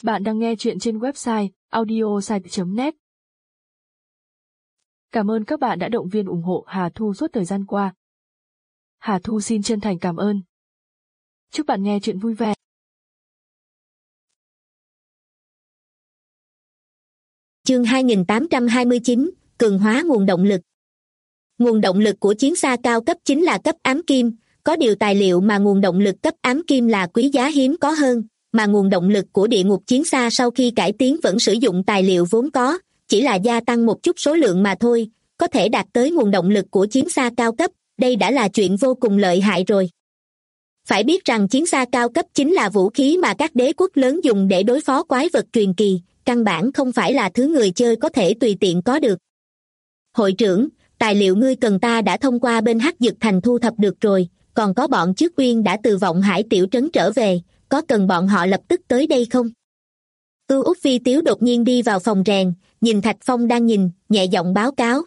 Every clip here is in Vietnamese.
Bạn đang nghe chuyện trên website audiosite.net. Cảm ơn các bạn đã động viên ủng hộ Hà Thu suốt thời gian qua. Hà Thu xin chân thành cảm ơn. Chúc bạn nghe chuyện vui vẻ. Chương 2829, cường hóa nguồn động lực. Nguồn động lực của chiến xa cao cấp chính là cấp ám kim, có điều tài liệu mà nguồn động lực cấp ám kim là quý giá hiếm có hơn, mà nguồn động lực của địa ngục chiến xa sau khi cải tiến vẫn sử dụng tài liệu vốn có, chỉ là gia tăng một chút số lượng mà thôi, có thể đạt tới nguồn động lực của chiến xa cao cấp, đây đã là chuyện vô cùng lợi hại rồi. Phải biết rằng chiến xa cao cấp chính là vũ khí mà các đế quốc lớn dùng để đối phó quái vật truyền kỳ, căn bản không phải là thứ người chơi có thể tùy tiện có được. Hội trưởng, tài liệu ngươi cần ta đã thông qua bên Hắc Dực Thành thu thập được rồi, còn có bọn Trước Uyên đã từ Vọng Hải tiểu trấn trở về, có cần bọn họ lập tức tới đây không? Út Phi Tiếu đột nhiên đi vào phòng rèn, nhìn Thạch Phong đang nhìn, nhẹ giọng báo cáo.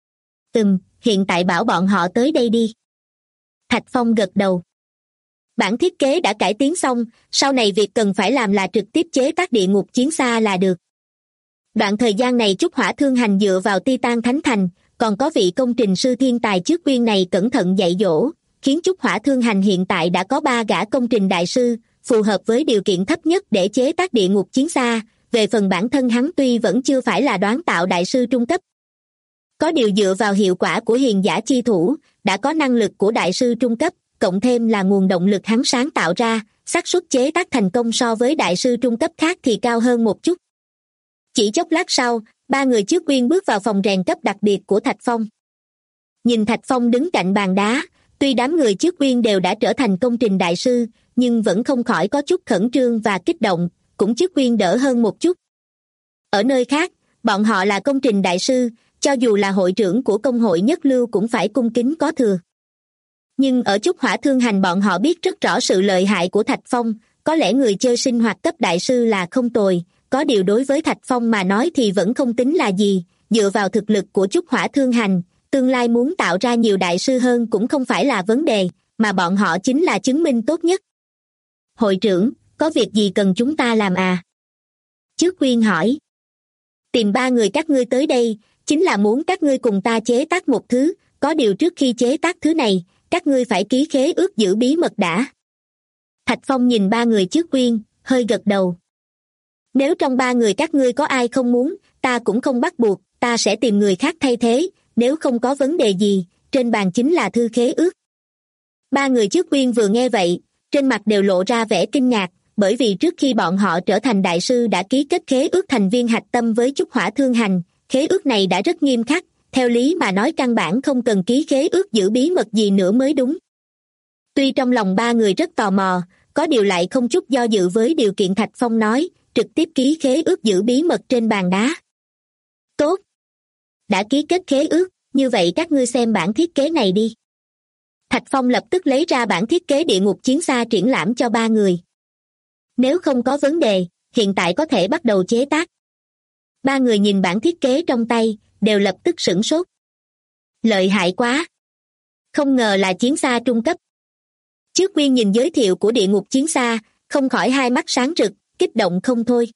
Hiện tại bảo bọn họ tới đây đi. Thạch Phong gật đầu. Bản thiết kế đã cải tiến xong, sau này việc cần phải làm là trực tiếp chế tác địa ngục chiến xa là được. Đoạn thời gian này Trúc Hỏa Thương Hành dựa vào Titan Thánh Thành, còn có vị công trình sư thiên tài Trước Uyên này cẩn thận dạy dỗ, khiến Trúc Hỏa Thương Hành hiện tại đã có 3 gã công trình đại sư, phù hợp với điều kiện thấp nhất để chế tác địa ngục chiến xa. Về phần bản thân hắn tuy vẫn chưa phải là đoán tạo đại sư trung cấp, có điều dựa vào hiệu quả của hiền giả chi thủ, đã có năng lực của đại sư trung cấp, cộng thêm là nguồn động lực hắn sáng tạo ra, xác suất chế tác thành công so với đại sư trung cấp khác thì cao hơn một chút. Chỉ chốc lát sau, 3 người Trước Uyên bước vào phòng rèn cấp đặc biệt của Thạch Phong. Nhìn Thạch Phong đứng cạnh bàn đá, tuy đám người Trước Uyên đều đã trở thành công trình đại sư, nhưng vẫn không khỏi có chút khẩn trương và kích động, cũng Trước Uyên đỡ hơn một chút. Ở nơi khác, bọn họ là công trình đại sư, cho dù là hội trưởng của công hội nhất lưu cũng phải cung kính có thừa. Nhưng ở Trúc Hỏa Thương Hành bọn họ biết rất rõ sự lợi hại của Thạch Phong, có lẽ người chơi sinh hoạt cấp đại sư là không tồi, có điều đối với Thạch Phong mà nói thì vẫn không tính là gì, dựa vào thực lực của Trúc Hỏa Thương Hành, tương lai muốn tạo ra nhiều đại sư hơn cũng không phải là vấn đề, mà bọn họ chính là chứng minh tốt nhất. Hội trưởng, có việc gì cần chúng ta làm à? Trước Uyên hỏi. Tìm 3 người các ngươi tới đây, chính là muốn các ngươi cùng ta chế tác một thứ, có điều trước khi chế tác thứ này, các ngươi phải ký khế ước giữ bí mật đã. Thạch Phong nhìn 3 người Trước Uyên, hơi gật đầu. Nếu trong 3 người các ngươi có ai không muốn, ta cũng không bắt buộc, ta sẽ tìm người khác thay thế, nếu không có vấn đề gì, trên bàn chính là thư khế ước. 3 người Trước Uyên vừa nghe vậy, trên mặt đều lộ ra vẻ kinh ngạc, bởi vì trước khi bọn họ trở thành đại sư đã ký kết khế ước thành viên hạch tâm với Trúc Hỏa Thương Hành, khế ước này đã rất nghiêm khắc, theo lý mà nói căn bản không cần ký khế ước giữ bí mật gì nữa mới đúng. Tuy trong lòng 3 người rất tò mò, có điều lại không chút do dự với điều kiện Thạch Phong nói, trực tiếp ký khế ước giữ bí mật trên bàn đá. Tốt! Đã ký kết khế ước, như vậy các ngươi xem bản thiết kế này đi. Thạch Phong lập tức lấy ra bản thiết kế địa ngục chiến xa triển lãm cho 3 người. Nếu không có vấn đề, hiện tại có thể bắt đầu chế tác. 3 người nhìn bản thiết kế trong tay, đều lập tức sửng sốt. Lợi hại quá! Không ngờ là chiến xa trung cấp. Trước Uyên nhìn giới thiệu của địa ngục chiến xa, không khỏi hai mắt sáng rực, kích động không thôi.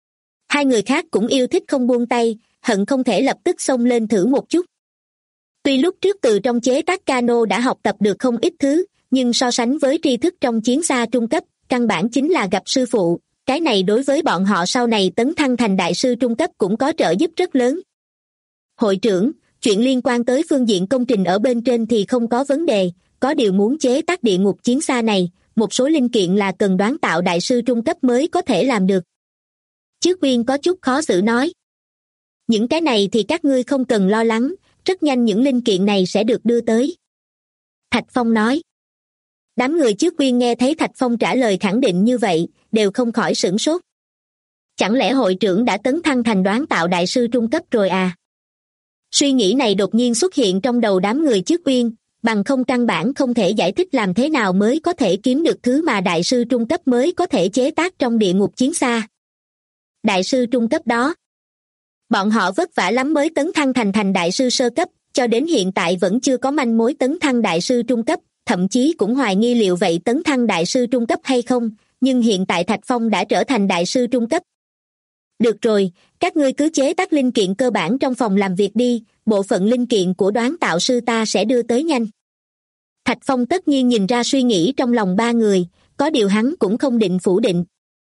2 người khác cũng yêu thích không buông tay, hận không thể lập tức xông lên thử một chút. Tuy lúc trước từ trong chế tác cano đã học tập được không ít thứ, nhưng so sánh với tri thức trong chiến xa trung cấp, căn bản chính là gặp sư phụ, cái này đối với bọn họ sau này tấn thăng thành đại sư trung cấp cũng có trợ giúp rất lớn. Hội trưởng, chuyện liên quan tới phương diện công trình ở bên trên thì không có vấn đề, có điều muốn chế tác địa ngục chiến xa này, một số linh kiện là cần đoán tạo đại sư trung cấp mới có thể làm được. Trước Uyên có chút khó xử nói. Những cái này thì các ngươi không cần lo lắng, rất nhanh những linh kiện này sẽ được đưa tới. Thạch Phong nói. Đám người Trước Uyên nghe thấy Thạch Phong trả lời khẳng định như vậy, đều không khỏi sửng sốt. Chẳng lẽ hội trưởng đã tấn thăng thành đoán tạo đại sư trung cấp rồi à? Suy nghĩ này đột nhiên xuất hiện trong đầu đám người Trước Uyên, bằng không căn bản không thể giải thích làm thế nào mới có thể kiếm được thứ mà đại sư trung cấp mới có thể chế tác trong địa ngục chiến xa. Đại sư trung cấp đó. Bọn họ vất vả lắm mới tấn thăng thành đại sư sơ cấp, cho đến hiện tại vẫn chưa có manh mối tấn thăng đại sư trung cấp, thậm chí cũng hoài nghi liệu vậy tấn thăng đại sư trung cấp hay không, nhưng hiện tại Thạch Phong đã trở thành đại sư trung cấp. Được rồi, các ngươi cứ chế tác linh kiện cơ bản trong phòng làm việc đi, bộ phận linh kiện của đoán tạo sư ta sẽ đưa tới nhanh. Thạch Phong tất nhiên nhìn ra suy nghĩ trong lòng ba người, có điều hắn cũng không định phủ định.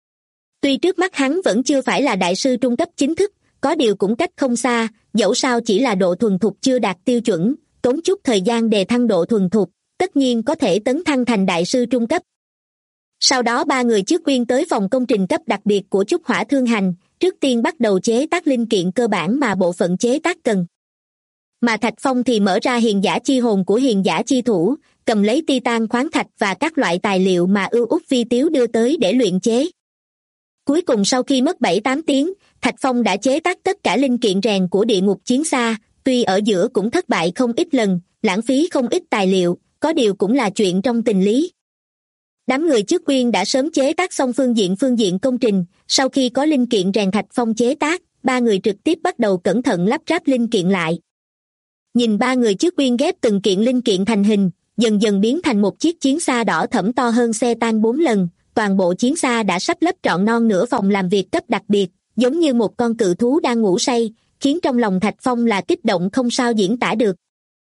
Tuy trước mắt hắn vẫn chưa phải là đại sư trung cấp chính thức, có điều cũng cách không xa, dẫu sao chỉ là độ thuần thục chưa đạt tiêu chuẩn, tốn chút thời gian đề thăng độ thuần thục, tất nhiên có thể tấn thăng thành đại sư trung cấp. Sau đó ba người trước quyên tới phòng công trình cấp đặc biệt của Trúc Hỏa Thương Hành, trước tiên bắt đầu chế tác linh kiện cơ bản mà bộ phận chế tác cần. Mà Thạch Phong thì mở ra hiền giả chi hồn của hiền giả chi thủ, cầm lấy titan khoáng thạch và các loại tài liệu mà Ưu Úc Vi Tiếu đưa tới để luyện chế. Cuối cùng sau khi mất 7-8 tiếng, Thạch Phong đã chế tác tất cả linh kiện rèn của địa ngục chiến xa, tuy ở giữa cũng thất bại không ít lần, lãng phí không ít tài liệu, có điều cũng là chuyện trong tình lý. Đám người trước quyên đã sớm chế tác xong phương diện công trình, sau khi có linh kiện rèn Thạch Phong chế tác, ba người trực tiếp bắt đầu cẩn thận lắp ráp linh kiện lại. Nhìn ba người trước quyên ghép từng kiện linh kiện thành hình, dần dần biến thành một chiếc chiến xa đỏ thẫm to hơn xe tang 4 lần, toàn bộ chiến xa đã sắp lấp trọn non nửa phòng làm việc cấp đặc biệt, giống như một con cự thú đang ngủ say, khiến trong lòng Thạch Phong là kích động không sao diễn tả được.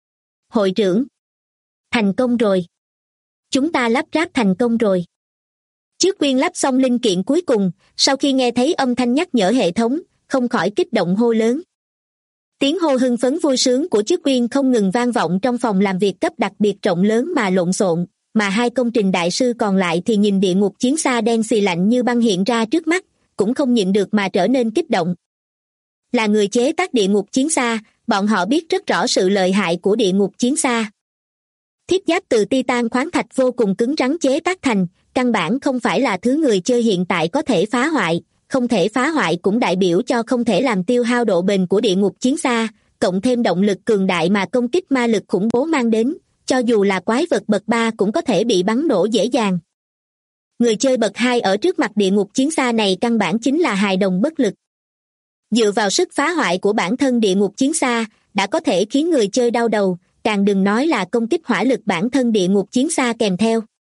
Hội trưởng, thành công rồi. Chúng ta lắp ráp thành công rồi. Trước quyên lắp xong linh kiện cuối cùng, sau khi nghe thấy âm thanh nhắc nhở hệ thống, không khỏi kích động hô lớn. Tiếng hô hưng phấn vui sướng của Trước Quyên không ngừng vang vọng trong phòng làm việc cấp đặc biệt rộng lớn mà lộn xộn, mà hai công trình đại sư còn lại thì nhìn địa ngục chiến xa đen xì lạnh như băng hiện ra trước mắt, cũng không nhịn được mà trở nên kích động. Là người chế tác địa ngục chiến xa, bọn họ biết rất rõ sự lợi hại của địa ngục chiến xa. Thiết giáp từ titan khoáng thạch vô cùng cứng rắn chế tác thành, căn bản không phải là thứ người chơi hiện tại có thể phá hoại, không thể phá hoại cũng đại biểu cho không thể làm tiêu hao độ bền của địa ngục chiến xa, cộng thêm động lực cường đại mà công kích ma lực khủng bố mang đến, cho dù là quái vật bậc 3 cũng có thể bị bắn nổ dễ dàng. Người chơi bậc 2 ở trước mặt địa ngục chiến xa này căn bản chính là hài đồng bất lực. Dựa vào sức phá hoại của bản thân địa ngục chiến xa, đã có thể khiến người chơi đau đầu, càng đừng nói là công kích hỏa lực bản thân địa ngục chiến xa kèm theo.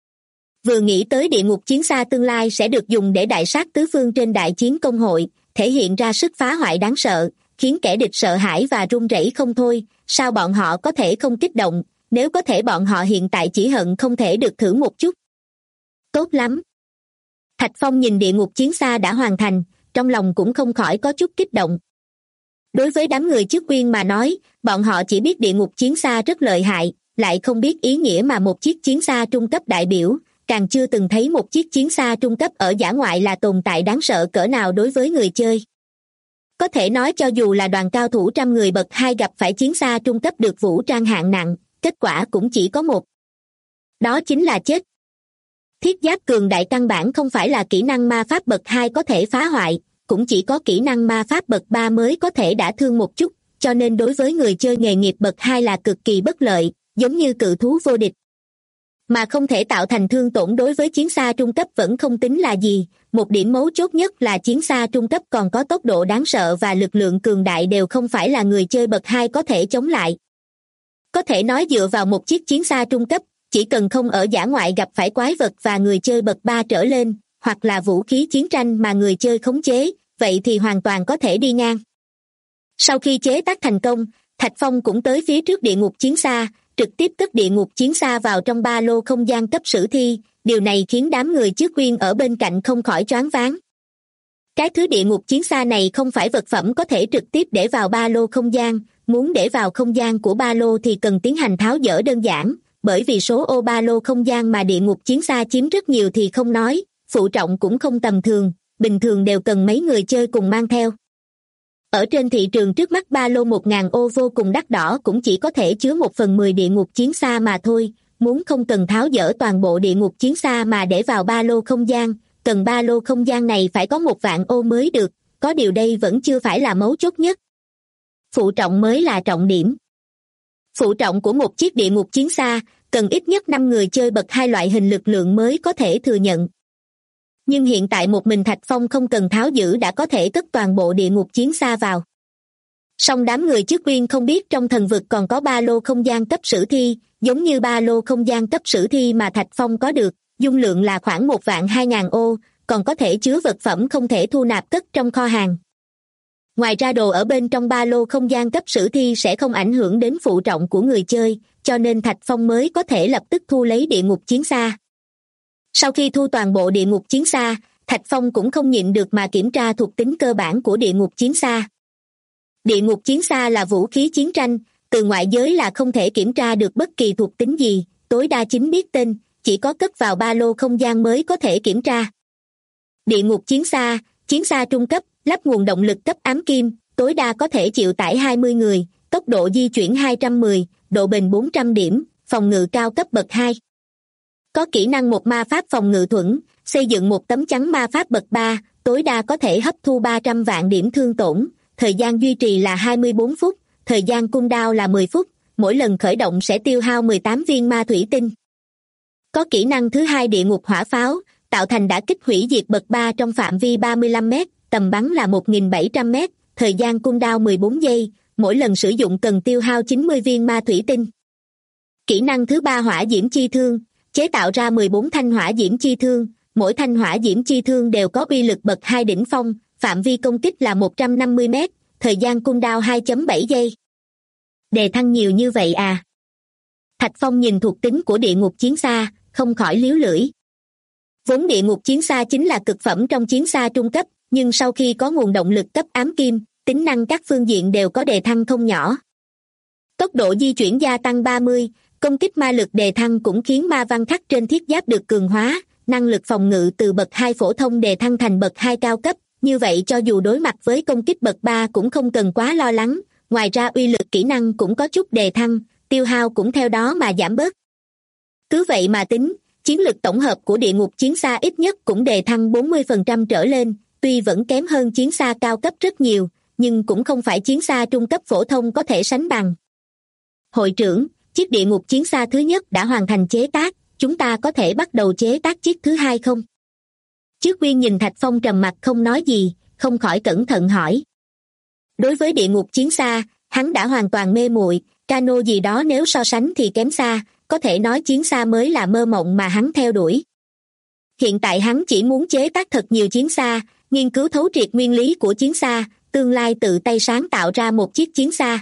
Vừa nghĩ tới địa ngục chiến xa tương lai sẽ được dùng để đại sát tứ phương trên đại chiến công hội, thể hiện ra sức phá hoại đáng sợ, khiến kẻ địch sợ hãi và run rẩy không thôi, sao bọn họ có thể không kích động, nếu có thể bọn họ hiện tại chỉ hận không thể được thử một chút. Tốt lắm. Thạch Phong nhìn địa ngục chiến xa đã hoàn thành, trong lòng cũng không khỏi có chút kích động. Đối với đám người trước quyên mà nói, bọn họ chỉ biết địa ngục chiến xa rất lợi hại, lại không biết ý nghĩa mà một chiếc chiến xa trung cấp đại biểu, càng chưa từng thấy một chiếc chiến xa trung cấp ở dã ngoại là tồn tại đáng sợ cỡ nào đối với người chơi. Có thể nói cho dù là đoàn cao thủ trăm người bậc 2 gặp phải chiến xa trung cấp được vũ trang hạng nặng, kết quả cũng chỉ có một. Đó chính là chết. Thiết giáp cường đại căn bản không phải là kỹ năng ma pháp bậc 2 có thể phá hoại, cũng chỉ có kỹ năng ma pháp bậc 3 mới có thể đả thương một chút, cho nên đối với người chơi nghề nghiệp bậc 2 là cực kỳ bất lợi, giống như cự thú vô địch. Mà không thể tạo thành thương tổn đối với chiến xa trung cấp vẫn không tính là gì, một điểm mấu chốt nhất là chiến xa trung cấp còn có tốc độ đáng sợ và lực lượng cường đại đều không phải là người chơi bậc 2 có thể chống lại. Có thể nói dựa vào một chiếc chiến xa trung cấp, chỉ cần không ở dã ngoại gặp phải quái vật và người chơi bậc 3 trở lên, hoặc là vũ khí chiến tranh mà người chơi khống chế, vậy thì hoàn toàn có thể đi ngang. Sau khi chế tác thành công, Thạch Phong cũng tới phía trước địa ngục chiến xa, trực tiếp cất địa ngục chiến xa vào trong ba lô không gian cấp sử thi, điều này khiến đám người trước quyên ở bên cạnh không khỏi choáng váng. Cái thứ địa ngục chiến xa này không phải vật phẩm có thể trực tiếp để vào ba lô không gian, muốn để vào không gian của ba lô thì cần tiến hành tháo dỡ đơn giản, bởi vì số ô ba lô không gian mà địa ngục chiến xa chiếm rất nhiều thì không nói, phụ trọng cũng không tầm thường, bình thường đều cần mấy người chơi cùng mang theo. Ở trên thị trường trước mắt ba lô 1.000 ô vô cùng đắt đỏ cũng chỉ có thể chứa 1/10 địa ngục chiến xa mà thôi, muốn không cần tháo dỡ toàn bộ địa ngục chiến xa mà để vào ba lô không gian, cần ba lô không gian này phải có 1.000 ô mới được, có điều đây vẫn chưa phải là mấu chốt nhất. Phụ trọng mới là trọng điểm. Phụ trọng của một chiếc địa ngục chiến xa cần ít nhất 5 người chơi bậc 2 loại hình lực lượng mới có thể thừa nhận. Nhưng hiện tại một mình Thạch Phong không cần tháo giữ đã có thể cất toàn bộ địa ngục chiến xa vào. Song đám người trước quyên không biết trong thần vực còn có ba lô không gian cấp sử thi, giống như ba lô không gian cấp sử thi mà Thạch Phong có được, dung lượng là khoảng 1.200.000 ô, còn có thể chứa vật phẩm không thể thu nạp cất trong kho hàng. Ngoài ra đồ ở bên trong ba lô không gian cấp sử thi sẽ không ảnh hưởng đến phụ trọng của người chơi, cho nên Thạch Phong mới có thể lập tức thu lấy địa ngục chiến xa. Sau khi thu toàn bộ địa ngục chiến xa, Thạch Phong cũng không nhịn được mà kiểm tra thuộc tính cơ bản của địa ngục chiến xa. Địa ngục chiến xa là vũ khí chiến tranh, từ ngoại giới là không thể kiểm tra được bất kỳ thuộc tính gì, tối đa chính biết tên, chỉ có cất vào ba lô không gian mới có thể kiểm tra. Địa ngục chiến xa trung cấp, lắp nguồn động lực cấp ám kim, tối đa có thể chịu tải 20 người, tốc độ di chuyển 210, độ bền 400 điểm, phòng ngự cao cấp bậc 2. Có kỹ năng một ma pháp phòng ngự thuẫn, xây dựng một tấm chắn ma pháp bậc 3, tối đa có thể hấp thu 300 vạn điểm thương tổn, thời gian duy trì là 24 phút, thời gian cooldown là 10 phút, mỗi lần khởi động sẽ tiêu hao 18 viên ma thủy tinh. Có kỹ năng thứ hai địa ngục hỏa pháo, tạo thành đả kích hủy diệt bậc 3 trong phạm vi 35 mét, tầm bắn là 1.700 mét, thời gian cooldown 14 giây, mỗi lần sử dụng cần tiêu hao 90 viên ma thủy tinh. Kỹ năng thứ ba hỏa diễm chi thương, chế tạo ra 14 thanh hỏa diễm chi thương, mỗi thanh hỏa diễm chi thương đều có uy lực bậc 2 đỉnh phong, phạm vi công kích là 150 mét, thời gian cooldown 2.7 giây. Đề thăng nhiều như vậy à? Thạch Phong nhìn thuộc tính của địa ngục chiến xa, không khỏi líu lưỡi. Vốn địa ngục chiến xa chính là cực phẩm trong chiến xa trung cấp, nhưng sau khi có nguồn động lực cấp ám kim, tính năng các phương diện đều có đề thăng không nhỏ. Tốc độ di chuyển gia tăng 30, công kích ma lực đề thăng cũng khiến ma văn khắc trên thiết giáp được cường hóa, năng lực phòng ngự từ bậc 2 phổ thông đề thăng thành bậc 2 cao cấp, như vậy cho dù đối mặt với công kích bậc 3 cũng không cần quá lo lắng, ngoài ra uy lực kỹ năng cũng có chút đề thăng, tiêu hao cũng theo đó mà giảm bớt. Cứ vậy mà tính, chiến lực tổng hợp của địa ngục chiến xa ít nhất cũng đề thăng 40% trở lên, tuy vẫn kém hơn chiến xa cao cấp rất nhiều, nhưng cũng không phải chiến xa trung cấp phổ thông có thể sánh bằng. Hội trưởng, chiếc địa ngục chiến xa thứ nhất đã hoàn thành chế tác, chúng ta có thể bắt đầu chế tác chiếc thứ hai không? Trước Quyên nhìn Thạch Phong trầm mặc không nói gì, không khỏi cẩn thận hỏi. Đối với địa ngục chiến xa, hắn đã hoàn toàn mê muội, cano gì đó nếu so sánh thì kém xa, có thể nói chiến xa mới là mơ mộng mà hắn theo đuổi. Hiện tại hắn chỉ muốn chế tác thật nhiều chiến xa, nghiên cứu thấu triệt nguyên lý của chiến xa, tương lai tự tay sáng tạo ra một chiếc chiến xa.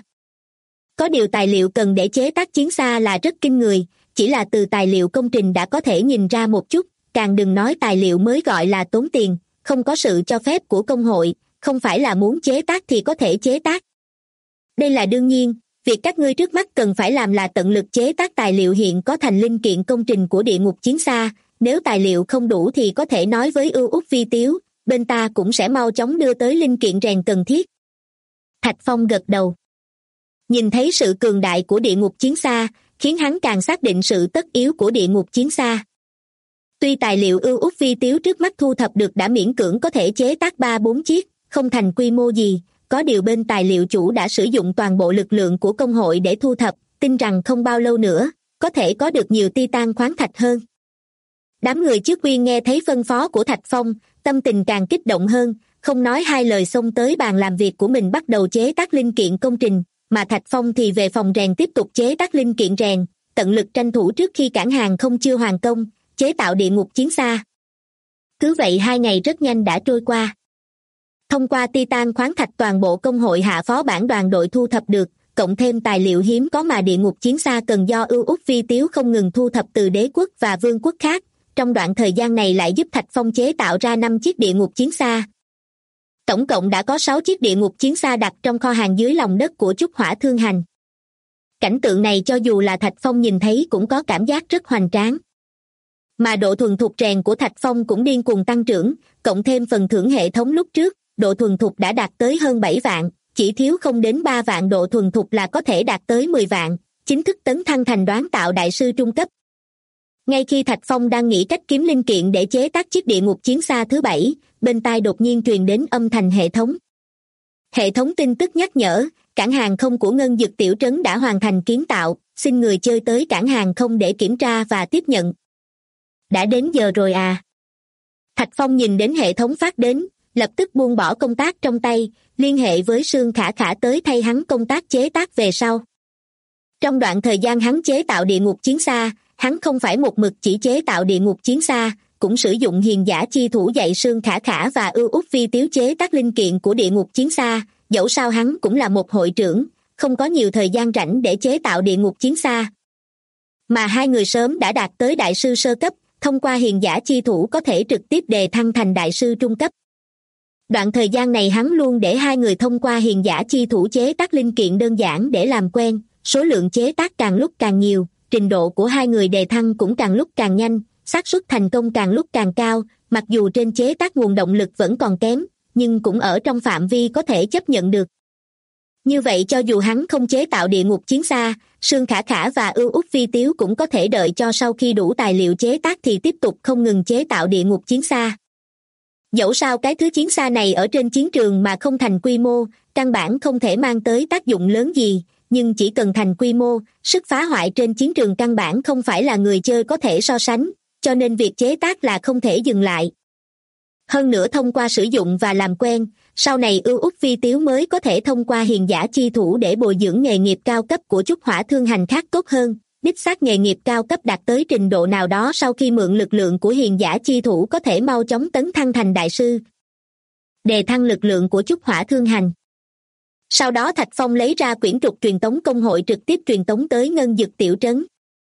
Có điều tài liệu cần để chế tác chiến xa là rất kinh người, chỉ là từ tài liệu công trình đã có thể nhìn ra một chút, càng đừng nói tài liệu mới gọi là tốn tiền, không có sự cho phép của công hội, không phải là muốn chế tác thì có thể chế tác. Đây là đương nhiên, việc các ngươi trước mắt cần phải làm là tận lực chế tác tài liệu hiện có thành linh kiện công trình của địa ngục chiến xa, nếu tài liệu không đủ thì có thể nói với Ưu Úc Vi Tiếu, bên ta cũng sẽ mau chóng đưa tới linh kiện rèn cần thiết. Thạch Phong gật đầu. Nhìn thấy sự cường đại của địa ngục chiến xa, khiến hắn càng xác định sự tất yếu của địa ngục chiến xa. Tuy tài liệu Ưu Úc Vi Tiếu trước mắt thu thập được đã miễn cưỡng có thể chế tác 3-4 chiếc, không thành quy mô gì, có điều bên tài liệu chủ đã sử dụng toàn bộ lực lượng của công hội để thu thập, tin rằng không bao lâu nữa, có thể có được nhiều titan khoáng thạch hơn. Đám người trước Quyên nghe thấy phân phó của Thạch Phong, tâm tình càng kích động hơn, không nói hai lời xông tới bàn làm việc của mình bắt đầu chế tác linh kiện công trình, mà Thạch Phong thì về phòng rèn tiếp tục chế tác linh kiện rèn, tận lực tranh thủ trước khi cảng hàng không chưa hoàn công, chế tạo địa ngục chiến xa. Cứ vậy 2 ngày rất nhanh đã trôi qua. Thông qua titan khoáng thạch toàn bộ công hội hạ phó bản đoàn đội thu thập được, cộng thêm tài liệu hiếm có mà địa ngục chiến xa cần do Ưu Úc Vi Tiếu không ngừng thu thập từ đế quốc và vương quốc khác, trong đoạn thời gian này lại giúp Thạch Phong chế tạo ra 5 chiếc địa ngục chiến xa. Tổng cộng đã có 6 chiếc địa ngục chiến xa đặt trong kho hàng dưới lòng đất của Trúc Hỏa Thương Hành. Cảnh tượng này cho dù là Thạch Phong nhìn thấy cũng có cảm giác rất hoành tráng. Mà độ thuần thục rèn của Thạch Phong cũng điên cuồng tăng trưởng, cộng thêm phần thưởng hệ thống lúc trước, độ thuần thục đã đạt tới hơn 7 vạn, chỉ thiếu không đến 3 vạn độ thuần thục là có thể đạt tới 10 vạn, chính thức tấn thăng thành đoán tạo đại sư trung cấp. Ngay khi Thạch Phong đang nghĩ cách kiếm linh kiện để chế tác chiếc địa ngục chiến xa thứ 7, bên tai đột nhiên truyền đến âm thanh hệ thống. Hệ thống tin tức nhắc nhở, cảng hàng không của Ngân Dực tiểu trấn đã hoàn thành kiến tạo, xin người chơi tới cảng hàng không để kiểm tra và tiếp nhận. Đã đến giờ rồi à? Thạch Phong nhìn đến hệ thống phát đến, lập tức buông bỏ công tác trong tay, liên hệ với Sương Khả Khả tới thay hắn công tác chế tác về sau. Trong đoạn thời gian hắn chế tạo địa ngục chiến xa, hắn không phải một mực chỉ chế tạo địa ngục chiến xa, cũng sử dụng hiền giả chi thủ dạy Sương Khả Khả và Ưu Út Vi Tiếu chế tác linh kiện của địa ngục chiến xa. Dẫu sao hắn cũng là một hội trưởng, không có nhiều thời gian rảnh để chế tạo địa ngục chiến xa. Mà hai người sớm đã đạt tới đại sư sơ cấp, thông qua hiền giả chi thủ có thể trực tiếp đề thăng thành đại sư trung cấp. Đoạn thời gian này hắn luôn để hai người thông qua hiền giả chi thủ chế tác linh kiện đơn giản để làm quen, số lượng chế tác càng lúc càng nhiều, trình độ của hai người đề thăng cũng càng lúc càng nhanh, xác suất thành công càng lúc càng cao, mặc dù trên chế tác nguồn động lực vẫn còn kém, nhưng cũng ở trong phạm vi có thể chấp nhận được. Như vậy cho dù hắn không chế tạo địa ngục chiến xa, Sương Khả Khả và Ưu Út Vi Tiếu cũng có thể đợi cho sau khi đủ tài liệu chế tác thì tiếp tục không ngừng chế tạo địa ngục chiến xa. Dẫu sao cái thứ chiến xa này ở trên chiến trường mà không thành quy mô, căn bản không thể mang tới tác dụng lớn gì, nhưng chỉ cần thành quy mô, sức phá hoại trên chiến trường căn bản không phải là người chơi có thể so sánh, cho nên việc chế tác là không thể dừng lại. Hơn nữa thông qua sử dụng và làm quen, sau này Ưu Út Vi Tiếu mới có thể thông qua hiền giả chi thủ để bồi dưỡng nghề nghiệp cao cấp của Trúc Hỏa Thương Hành khác tốt hơn. Đích xác nghề nghiệp cao cấp đạt tới trình độ nào đó sau khi mượn lực lượng của hiền giả chi thủ có thể mau chóng tấn thăng thành đại sư. Đề thăng lực lượng của Trúc Hỏa Thương Hành. Sau đó Thạch Phong lấy ra quyển trục truyền tống công hội trực tiếp truyền tống tới Ngân Dực Tiểu Trấn.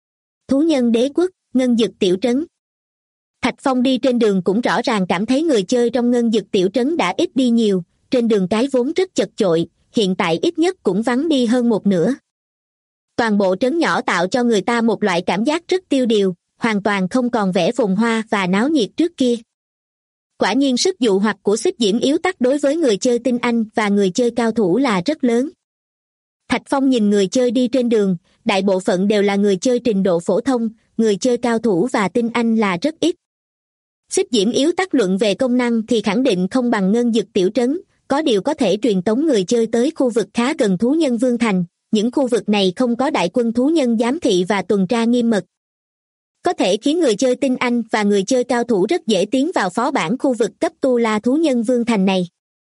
Thú nhân đế quốc, Ngân Dực Tiểu Trấn. Thạch Phong đi trên đường cũng rõ ràng cảm thấy người chơi trong Ngân Dực Tiểu Trấn đã ít đi nhiều, trên đường cái vốn rất chật chội, hiện tại ít nhất cũng vắng đi hơn một nửa. Toàn bộ trấn nhỏ tạo cho người ta một loại cảm giác rất tiêu điều, hoàn toàn không còn vẻ phồn hoa và náo nhiệt trước kia. Quả nhiên sức dụ hoặc của Xích Diễm Yếu Tắc đối với người chơi tinh anh và người chơi cao thủ là rất lớn. Thạch Phong nhìn người chơi đi trên đường, đại bộ phận đều là người chơi trình độ phổ thông, người chơi cao thủ và tinh anh là rất ít. Xích Diễm Yếu Tắc luận về công năng thì khẳng định không bằng Ngân Dực Tiểu Trấn, có điều có thể truyền tống người chơi tới khu vực khá gần Thú Nhân Vương Thành, những khu vực này không có đại quân thú nhân giám thị và tuần tra nghiêm mật. Có thể khiến người chơi tinh anh và người chơi cao thủ rất dễ tiến vào phó bản khu vực cấp Tu La Thú Nhân Vương Thành này.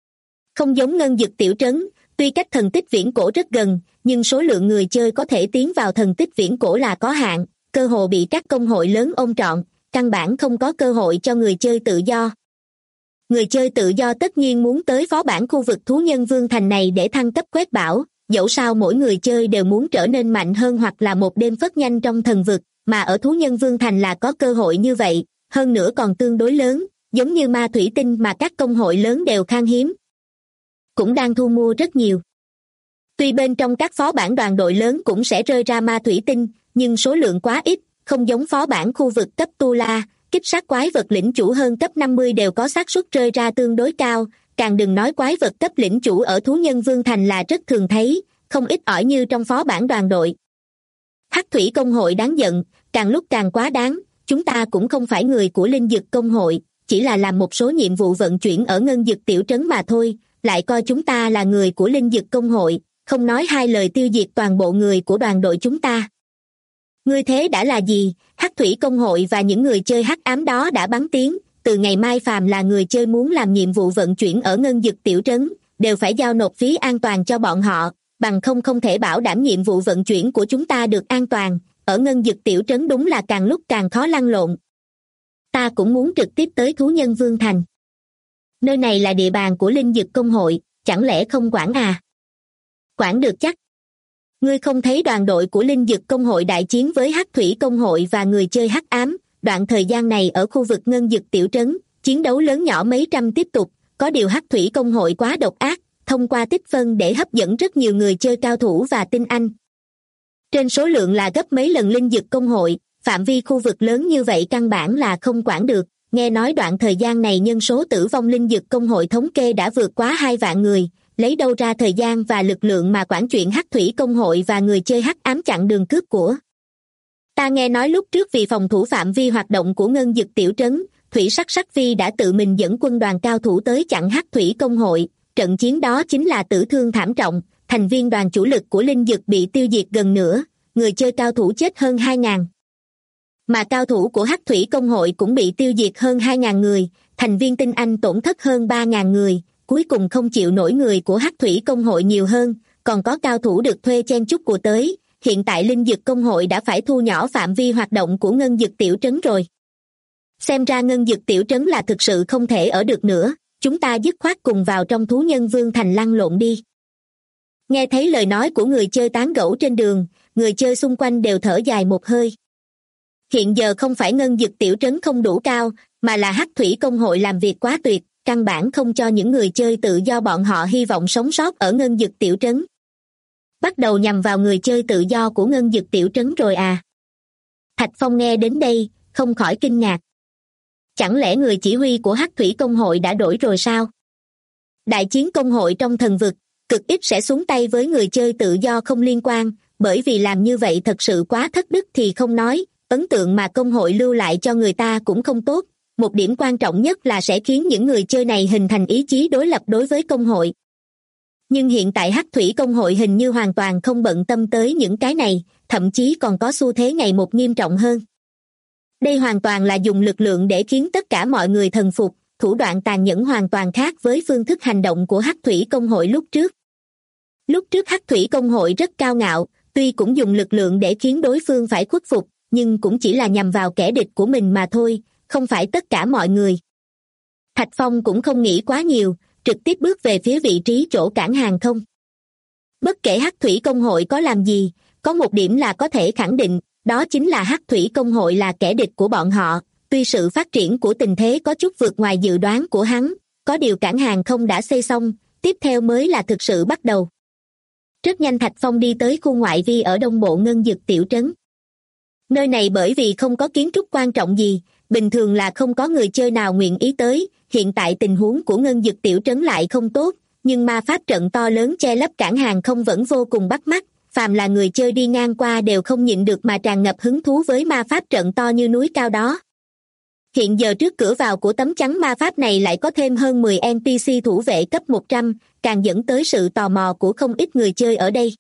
Không giống Ngân Dực Tiểu Trấn, tuy cách thần tích viễn cổ rất gần, nhưng số lượng người chơi có thể tiến vào thần tích viễn cổ là có hạn, cơ hội bị các công hội lớn ôm trọn, căn bản không có cơ hội cho người chơi tự do. Người chơi tự do tất nhiên muốn tới phó bản khu vực Thú Nhân Vương Thành này để thăng cấp quét bảo, dẫu sao mỗi người chơi đều muốn trở nên mạnh hơn hoặc là một đêm phất nhanh trong thần vực, mà ở Thú Nhân Vương Thành là có cơ hội như vậy, hơn nữa còn tương đối lớn, giống như ma thủy tinh mà các công hội lớn đều khan hiếm. Cũng đang thu mua rất nhiều. Tuy bên trong các phó bản đoàn đội lớn cũng sẽ rơi ra ma thủy tinh, nhưng số lượng quá ít, không giống phó bản khu vực cấp Tu La, kích sát quái vật lĩnh chủ hơn cấp 50 đều có xác suất rơi ra tương đối cao, càng đừng nói quái vật cấp lĩnh chủ ở Thú Nhân Vương Thành là rất thường thấy, không ít ỏi như trong phó bản đoàn đội. Hắc thủy công hội đáng giận, càng lúc càng quá đáng, chúng ta cũng không phải người của Linh Dực công hội, chỉ là làm một số nhiệm vụ vận chuyển ở Ngân Dực Tiểu Trấn mà thôi, lại coi chúng ta là người của Linh Dực công hội, không nói hai lời tiêu diệt toàn bộ người của đoàn đội chúng ta. Ngươi thế đã là gì? Hắc thủy công hội và những người chơi hắc ám đó đã bắn tiếng, từ ngày mai phàm là người chơi muốn làm nhiệm vụ vận chuyển ở Ngân Dực Tiểu Trấn, đều phải giao nộp phí an toàn cho bọn họ, bằng không thể bảo đảm nhiệm vụ vận chuyển của chúng ta được an toàn, ở Ngân Dực Tiểu Trấn đúng là càng lúc càng khó lăn lộn. Ta cũng muốn trực tiếp tới Thú Nhân Vương Thành. Nơi này là địa bàn của Linh Dực công hội, chẳng lẽ không quản à? Quản được chắc. Ngươi không thấy đoàn đội của Linh Dực công hội đại chiến với Hắc thủy công hội và người chơi hắc ám, đoạn thời gian này ở khu vực Ngân Dực Tiểu Trấn, chiến đấu lớn nhỏ mấy trăm tiếp tục, có điều Hắc thủy công hội quá độc ác, thông qua tích phân để hấp dẫn rất nhiều người chơi cao thủ và tinh anh. Trên số lượng là gấp mấy lần Linh Dực công hội, phạm vi khu vực lớn như vậy căn bản là không quản được, nghe nói đoạn thời gian này nhân số tử vong Linh Dực công hội thống kê đã vượt quá 2 vạn người, lấy đâu ra thời gian và lực lượng mà quản chuyện Hắc thủy công hội và người chơi hắc ám chặn đường cướp của. Ta nghe nói lúc trước vì phòng thủ phạm vi hoạt động của Ngân Dực Tiểu Trấn, Thủy Sắc Sắc Phi đã tự mình dẫn quân đoàn cao thủ tới chặn Hắc thủy công hội, trận chiến đó chính là tử thương thảm trọng, thành viên đoàn chủ lực của Linh Dực bị tiêu diệt gần nửa, người chơi cao thủ chết hơn 2.000. Mà cao thủ của Hắc thủy công hội cũng bị tiêu diệt hơn 2.000 người, thành viên tinh anh tổn thất hơn 3.000 người, cuối cùng không chịu nổi người của Hắc thủy công hội nhiều hơn, còn có cao thủ được thuê chen chúc của tới, hiện tại linh dược công hội đã phải thu nhỏ phạm vi hoạt động của ngân dực tiểu trấn rồi. Xem ra ngân dực tiểu trấn là thực sự không thể ở được nữa, chúng ta dứt khoát cùng vào trong thú nhân vương thành lăn lộn đi. Nghe thấy lời nói của người chơi tán gẫu trên đường, người chơi xung quanh đều thở dài một hơi. Hiện giờ không phải ngân dực tiểu trấn không đủ cao, mà là hắc thủy công hội làm việc quá tuyệt, căn bản không cho những người chơi tự do bọn họ hy vọng sống sót ở ngân dực tiểu trấn. Bắt đầu nhằm vào người chơi tự do của ngân dực tiểu trấn rồi à? Thạch Phong nghe đến đây, không khỏi kinh ngạc. Chẳng lẽ người chỉ huy của hắc thủy công hội đã đổi rồi sao? Đại chiến công hội trong thần vực, cực ít sẽ xuống tay với người chơi tự do không liên quan, bởi vì làm như vậy thật sự quá thất đức thì không nói, ấn tượng mà công hội lưu lại cho người ta cũng không tốt. Một điểm quan trọng nhất là sẽ khiến những người chơi này hình thành ý chí đối lập đối với công hội. Nhưng hiện tại hắc thủy công hội hình như hoàn toàn không bận tâm tới những cái này, thậm chí còn có xu thế ngày một nghiêm trọng hơn. Đây hoàn toàn là dùng lực lượng để khiến tất cả mọi người thần phục, thủ đoạn tàn nhẫn hoàn toàn khác với phương thức hành động của hắc thủy công hội lúc trước. Lúc trước hắc thủy công hội rất cao ngạo, tuy cũng dùng lực lượng để khiến đối phương phải khuất phục, nhưng cũng chỉ là nhằm vào kẻ địch của mình mà thôi, không phải tất cả mọi người. Thạch Phong cũng không nghĩ quá nhiều, trực tiếp bước về phía vị trí chỗ cảng hàng không. Bất kể hắc thủy công hội có làm gì, có một điểm là có thể khẳng định, đó chính là hắc thủy công hội là kẻ địch của bọn họ. Tuy sự phát triển của tình thế có chút vượt ngoài dự đoán của hắn, có điều cảng hàng không đã xây xong, tiếp theo mới là thực sự bắt đầu. Rất nhanh Thạch Phong đi tới khu ngoại vi ở đông bộ ngân dực tiểu trấn. Nơi này bởi vì không có kiến trúc quan trọng gì, bình thường là không có người chơi nào nguyện ý tới. Hiện tại tình huống của ngân dực tiểu trấn lại không tốt, nhưng ma pháp trận to lớn che lấp cảng hàng không vẫn vô cùng bắt mắt, phàm là người chơi đi ngang qua đều không nhịn được mà tràn ngập hứng thú với ma pháp trận to như núi cao đó. Hiện giờ trước cửa vào của tấm chắn ma pháp này lại có thêm hơn 10 NPC thủ vệ cấp 100, càng dẫn tới sự tò mò của không ít người chơi ở đây.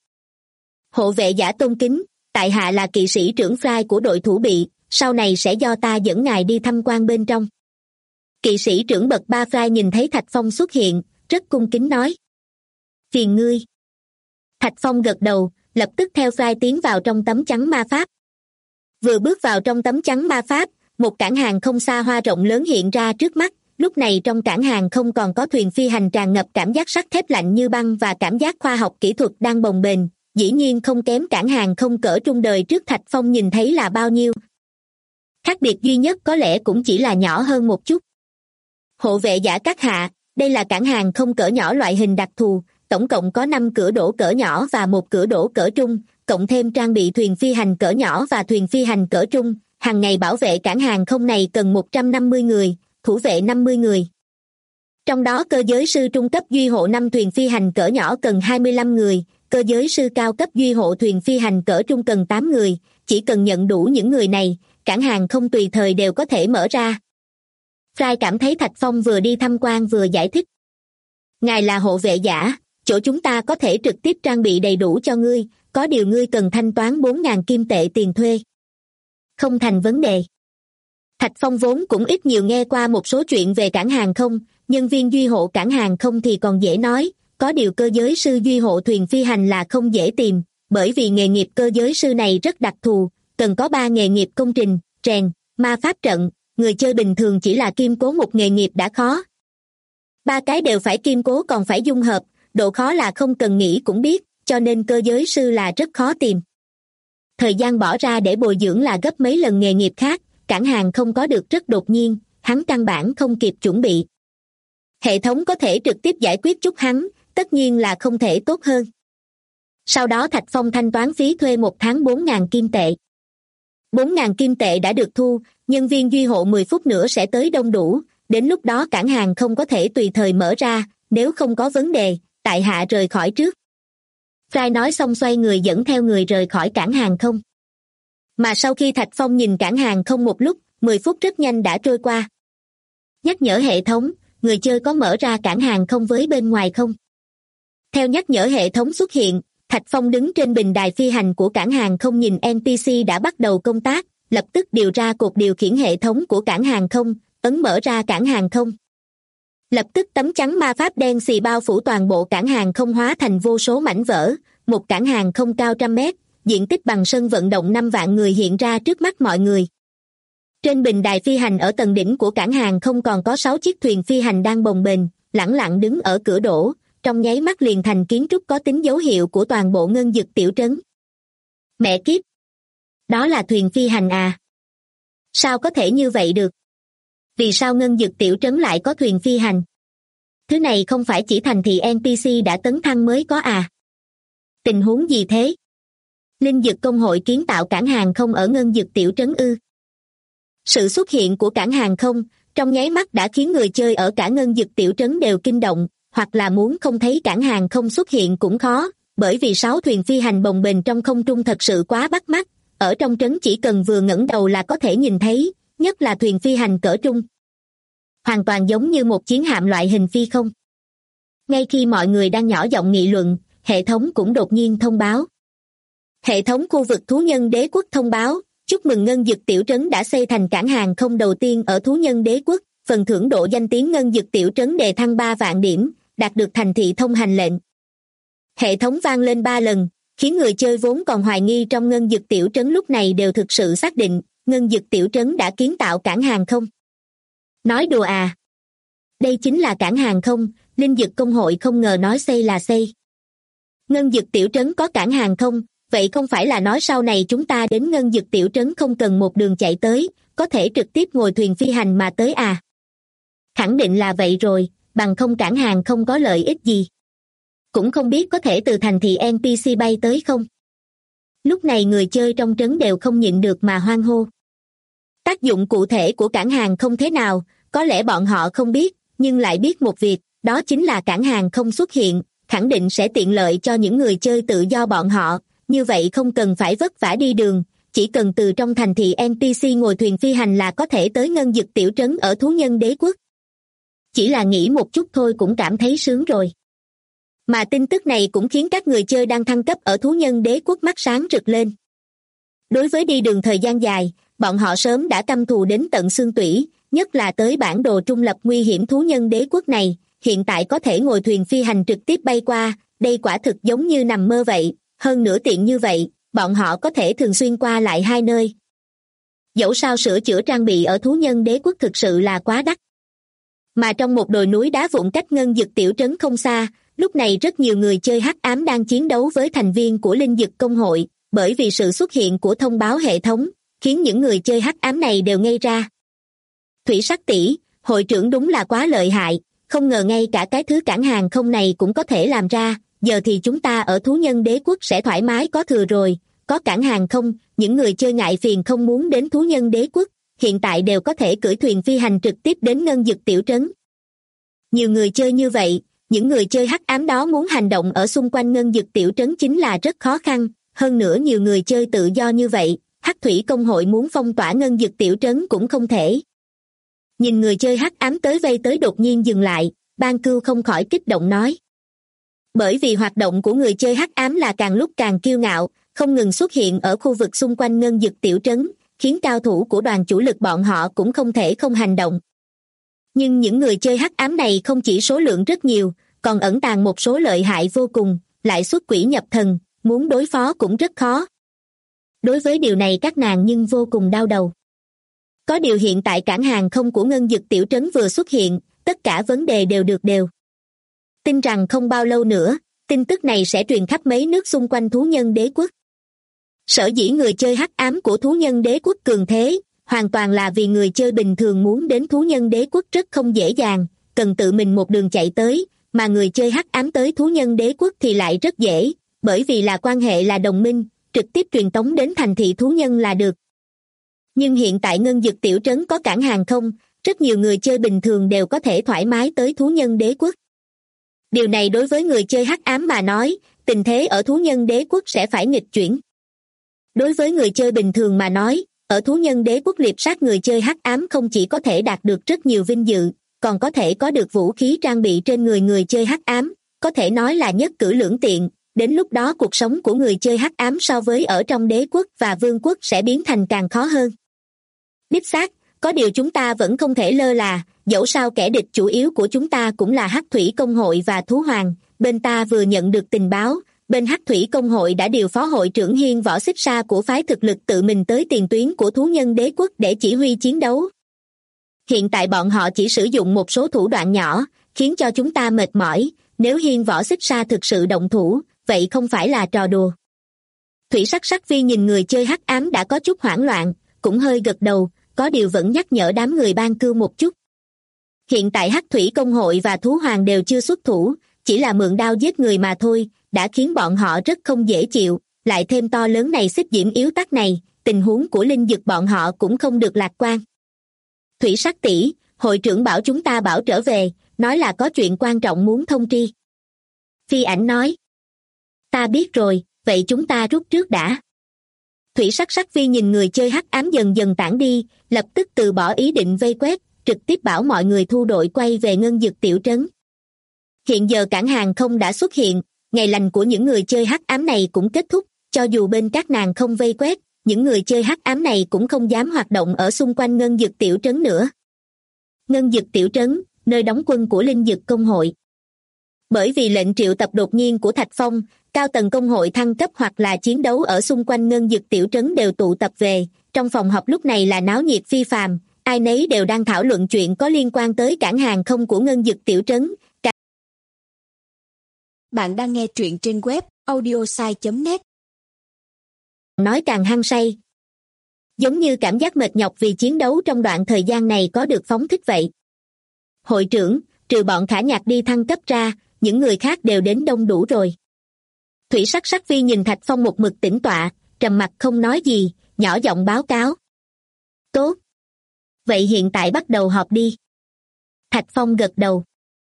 Hộ vệ giả tôn kính, tại hạ là kỵ sĩ trưởng Fry của đội thủ bị, sau này sẽ do ta dẫn ngài đi tham quan bên trong. Kỵ sĩ trưởng bậc 3 Fry nhìn thấy Thạch Phong xuất hiện, rất cung kính nói. Phiền ngươi. Thạch Phong gật đầu, lập tức theo Fry tiến vào trong tấm chắn ma pháp. Vừa bước vào trong tấm chắn ma pháp, một cảng hàng không xa hoa rộng lớn hiện ra trước mắt. Lúc này trong cảng hàng không còn có thuyền phi hành tràn ngập cảm giác sắt thép lạnh như băng và cảm giác khoa học kỹ thuật đang bồng bềnh, dĩ nhiên không kém cảng hàng không cỡ trung đời trước Thạch Phong nhìn thấy là bao nhiêu. Khác biệt duy nhất có lẽ cũng chỉ là nhỏ hơn một chút. Hộ vệ giả các hạ, đây là cảng hàng không cỡ nhỏ loại hình đặc thù, tổng cộng có 5 cửa đổ cỡ nhỏ và 1 cửa đổ cỡ trung, cộng thêm trang bị thuyền phi hành cỡ nhỏ và thuyền phi hành cỡ trung. Hàng ngày bảo vệ cảng hàng không này cần 150 người, thủ vệ 50 người. Trong đó cơ giới sư trung cấp duy hộ 5 thuyền phi hành cỡ nhỏ cần 25 người, cơ giới sư cao cấp duy hộ thuyền phi hành cỡ trung cần 8 người, chỉ cần nhận đủ những người này, cảng hàng không tùy thời đều có thể mở ra. Fry cảm thấy Thạch Phong vừa đi tham quan vừa giải thích. Ngài là hộ vệ giả, chỗ chúng ta có thể trực tiếp trang bị đầy đủ cho ngươi, có điều ngươi cần thanh toán 4.000 kim tệ tiền thuê. Không thành vấn đề. Thạch Phong vốn cũng ít nhiều nghe qua một số chuyện về cảng hàng không, nhân viên duy hộ cảng hàng không thì còn dễ nói, có điều cơ giới sư duy hộ thuyền phi hành là không dễ tìm, bởi vì nghề nghiệp cơ giới sư này rất đặc thù, cần có 3 nghề nghiệp công trình, rèn, ma pháp trận, người chơi bình thường chỉ là kiêm cố một nghề nghiệp đã khó. 3 cái đều phải kiêm cố còn phải dung hợp, độ khó là không cần nghĩ cũng biết, cho nên cơ giới sư là rất khó tìm. Thời gian bỏ ra để bồi dưỡng là gấp mấy lần nghề nghiệp khác, cảng hàng không có được rất đột nhiên, hắn căn bản không kịp chuẩn bị. Hệ thống có thể trực tiếp giải quyết giúp hắn, tất nhiên là không thể tốt hơn. Sau đó Thạch Phong thanh toán phí thuê 1 tháng 4.000 kim tệ. 4.000 kim tệ đã được thu, nhân viên duy hộ 10 phút nữa sẽ tới đông đủ, đến lúc đó cảng hàng không có thể tùy thời mở ra, nếu không có vấn đề, tại hạ rời khỏi trước. Fry nói xong xoay người dẫn theo người rời khỏi cảng hàng không. Mà sau khi Thạch Phong nhìn cảng hàng không một lúc, 10 phút rất nhanh đã trôi qua. Nhắc nhở hệ thống, người chơi có mở ra cảng hàng không với bên ngoài không? Theo nhắc nhở hệ thống xuất hiện, Thạch Phong đứng trên bình đài phi hành của cảng hàng không nhìn NPC đã bắt đầu công tác, lập tức điều ra cột điều khiển hệ thống của cảng hàng không, ấn mở ra cảng hàng không. Lập tức tấm chắn ma pháp đen xì bao phủ toàn bộ cảng hàng không hóa thành vô số mảnh vỡ, một cảng hàng không cao trăm mét, diện tích bằng sân vận động 5 vạn người hiện ra trước mắt mọi người. Trên bình đài phi hành ở tầng đỉnh của cảng hàng không còn có 6 chiếc thuyền phi hành đang bồng bềnh, lẳng lặng đứng ở cửa đổ, trong nháy mắt liền thành kiến trúc có tính dấu hiệu của toàn bộ ngân dực tiểu trấn. Mẹ kiếp! Đó là thuyền phi hành à? Sao có thể như vậy được? Vì sao ngân dực tiểu trấn lại có thuyền phi hành? Thứ này không phải chỉ thành thị NPC đã tấn thăng mới có à? Tình huống gì thế? Linh dực công hội kiến tạo cảng hàng không ở ngân dực tiểu trấn ư? Sự xuất hiện của cảng hàng không trong nháy mắt đã khiến người chơi ở cả ngân dực tiểu trấn đều kinh động, hoặc là muốn không thấy cảng hàng không xuất hiện cũng khó, bởi vì 6 thuyền phi hành bồng bềnh trong không trung thật sự quá bắt mắt, ở trong trấn chỉ cần vừa ngẩng đầu là có thể nhìn thấy, nhất là thuyền phi hành cỡ trung. Hoàn toàn giống như một chiến hạm loại hình phi không. Ngay khi mọi người đang nhỏ giọng nghị luận, hệ thống cũng đột nhiên thông báo. Hệ thống khu vực thú nhân đế quốc thông báo, chúc mừng ngân dực tiểu trấn đã xây thành cảng hàng không đầu tiên ở thú nhân đế quốc, phần thưởng độ danh tiếng ngân dực tiểu trấn đề thăng 3 vạn điểm, đạt được thành thị thông hành lệnh. Hệ thống vang lên 3 lần, khiến người chơi vốn còn hoài nghi trong ngân dực tiểu trấn lúc này đều thực sự xác định, ngân dực tiểu trấn đã kiến tạo cảng hàng không. Nói đùa à? Đây chính là cảng hàng không, linh dực công hội không ngờ nói xây là xây. Ngân dực tiểu trấn có cảng hàng không, vậy không phải là nói sau này chúng ta đến ngân dực tiểu trấn không cần một đường chạy tới, có thể trực tiếp ngồi thuyền phi hành mà tới à? Khẳng định là vậy rồi, bằng không cảng hàng không có lợi ích gì. Cũng không biết có thể từ thành thị NPC bay tới không? Lúc này người chơi trong trấn đều không nhịn được mà hoan hô. Tác dụng cụ thể của cảng hàng không thế nào, có lẽ bọn họ không biết, nhưng lại biết một việc, đó chính là cảng hàng không xuất hiện, khẳng định sẽ tiện lợi cho những người chơi tự do bọn họ, như vậy không cần phải vất vả đi đường, chỉ cần từ trong thành thị NPC ngồi thuyền phi hành là có thể tới ngân dực tiểu trấn ở thú nhân đế quốc. Chỉ là nghĩ một chút thôi cũng cảm thấy sướng rồi. Mà tin tức này cũng khiến các người chơi đang thăng cấp ở thú nhân đế quốc mắt sáng rực lên. Đối với đi đường thời gian dài, bọn họ sớm đã căm thù đến tận xương tủy, nhất là tới bản đồ trung lập nguy hiểm thú nhân đế quốc này, hiện tại có thể ngồi thuyền phi hành trực tiếp bay qua, đây quả thực giống như nằm mơ vậy, hơn nữa tiện như vậy, bọn họ có thể thường xuyên qua lại hai nơi. Dẫu sao sửa chữa trang bị ở thú nhân đế quốc thực sự là quá đắt. Mà trong một đồi núi đá vụn cách ngân dực tiểu trấn không xa, lúc này rất nhiều người chơi hắc ám đang chiến đấu với thành viên của linh dực công hội, bởi vì sự xuất hiện của thông báo hệ thống, khiến những người chơi hắc ám này đều ngây ra. Thủy sắc tỷ, hội trưởng đúng là quá lợi hại, không ngờ ngay cả cái thứ cảng hàng không này cũng có thể làm ra, giờ thì chúng ta ở thú nhân đế quốc sẽ thoải mái có thừa rồi, có cảng hàng không, những người chơi ngại phiền không muốn đến thú nhân đế quốc, hiện tại đều có thể cưỡi thuyền phi hành trực tiếp đến ngân dực tiểu trấn. Nhiều người chơi như vậy, những người chơi hắc ám đó muốn hành động ở xung quanh ngân dực tiểu trấn chính là rất khó khăn, hơn nữa nhiều người chơi tự do như vậy, hắc thủy công hội muốn phong tỏa ngân dực tiểu trấn cũng không thể. Nhìn người chơi hắc ám tới vây tới đột nhiên dừng lại, Ban Cưu không khỏi kích động nói. Bởi vì hoạt động của người chơi hắc ám là càng lúc càng kiêu ngạo, không ngừng xuất hiện ở khu vực xung quanh ngân dực tiểu trấn, khiến cao thủ của đoàn chủ lực bọn họ cũng không thể không hành động. Nhưng những người chơi hắc ám này không chỉ số lượng rất nhiều, còn ẩn tàng một số lợi hại vô cùng, lại xuất quỷ nhập thần, muốn đối phó cũng rất khó. Đối với điều này các nàng nhưng vô cùng đau đầu. Có điều hiện tại cảng hàng không của ngân dực tiểu trấn vừa xuất hiện, tất cả vấn đề đều được đều. Tin rằng không bao lâu nữa, tin tức này sẽ truyền khắp mấy nước xung quanh thú nhân đế quốc. Sở dĩ người chơi hắc ám của thú nhân đế quốc cường thế, hoàn toàn là vì người chơi bình thường muốn đến thú nhân đế quốc rất không dễ dàng, cần tự mình một đường chạy tới, mà người chơi hắc ám tới thú nhân đế quốc thì lại rất dễ, bởi vì là quan hệ là đồng minh, trực tiếp truyền tống đến thành thị thú nhân là được. Nhưng hiện tại ngân dực tiểu trấn có cảng hàng không, rất nhiều người chơi bình thường đều có thể thoải mái tới thú nhân đế quốc. Điều này đối với người chơi hắc ám mà nói, tình thế ở thú nhân đế quốc sẽ phải nghịch chuyển. Đối với người chơi bình thường mà nói, ở thú nhân đế quốc liệp sát người chơi hắc ám không chỉ có thể đạt được rất nhiều vinh dự, còn có thể có được vũ khí trang bị trên người chơi hắc ám, có thể nói là nhất cử lưỡng tiện, đến lúc đó cuộc sống của người chơi hắc ám so với ở trong đế quốc và vương quốc sẽ biến thành càng khó hơn. Đích xác, có điều chúng ta vẫn không thể lơ là, dẫu sao kẻ địch chủ yếu của chúng ta cũng là hắc thủy công hội và thú hoàng, bên ta vừa nhận được tình báo, bên Hắc Thủy Công hội đã điều phó hội trưởng Hiên Võ Xích Sa của phái thực lực tự mình tới tiền tuyến của thú nhân đế quốc để chỉ huy chiến đấu. Hiện tại bọn họ chỉ sử dụng một số thủ đoạn nhỏ, khiến cho chúng ta mệt mỏi, nếu Hiên Võ Xích Sa thực sự động thủ, vậy không phải là trò đùa. Thủy Sắc Sắc Vi nhìn người chơi hắc ám đã có chút hoảng loạn, cũng hơi gật đầu, có điều vẫn nhắc nhở đám người ban cưu một chút. Hiện tại Hắc Thủy Công hội và Thú Hoàng đều chưa xuất thủ, chỉ là mượn đao giết người mà thôi, đã khiến bọn họ rất không dễ chịu, lại thêm to lớn này xích diễm yếu tắc này, tình huống của linh dực bọn họ cũng không được lạc quan. Thủy Sắc tỷ, hội trưởng bảo chúng ta bảo trở về, nói là có chuyện quan trọng muốn thông tri. Phi Ảnh nói. Ta biết rồi, vậy chúng ta rút trước đã. Thủy Sắc Sắc Vi nhìn người chơi hắc ám dần dần tản đi, lập tức từ bỏ ý định vây quét, trực tiếp bảo mọi người thu đội quay về ngân dực tiểu trấn. Hiện giờ cảng hàng không đã xuất hiện, ngày lành của những người chơi hắc ám này cũng kết thúc, cho dù bên các nàng không vây quét, những người chơi hắc ám này cũng không dám hoạt động ở xung quanh ngân dực tiểu trấn nữa. Ngân dực tiểu trấn, nơi đóng quân của linh dực công hội. Bởi vì lệnh triệu tập đột nhiên của Thạch Phong, cao tầng công hội thăng cấp hoặc là chiến đấu ở xung quanh ngân dực tiểu trấn đều tụ tập về, trong phòng họp lúc này là náo nhiệt phi phàm, ai nấy đều đang thảo luận chuyện có liên quan tới cảng hàng không của ngân dực tiểu trấn. Bạn đang nghe truyện trên web audiosai.net. Nói càng hăng say. Giống như cảm giác mệt nhọc vì chiến đấu trong đoạn thời gian này có được phóng thích vậy. Hội trưởng, trừ bọn Khả Nhạc đi thăng cấp ra, những người khác đều đến đông đủ rồi. Thủy Sắc Sắc Vi nhìn Thạch Phong một mực tĩnh tọa, trầm mặc không nói gì, nhỏ giọng báo cáo. Tốt. Vậy hiện tại bắt đầu họp đi. Thạch Phong gật đầu.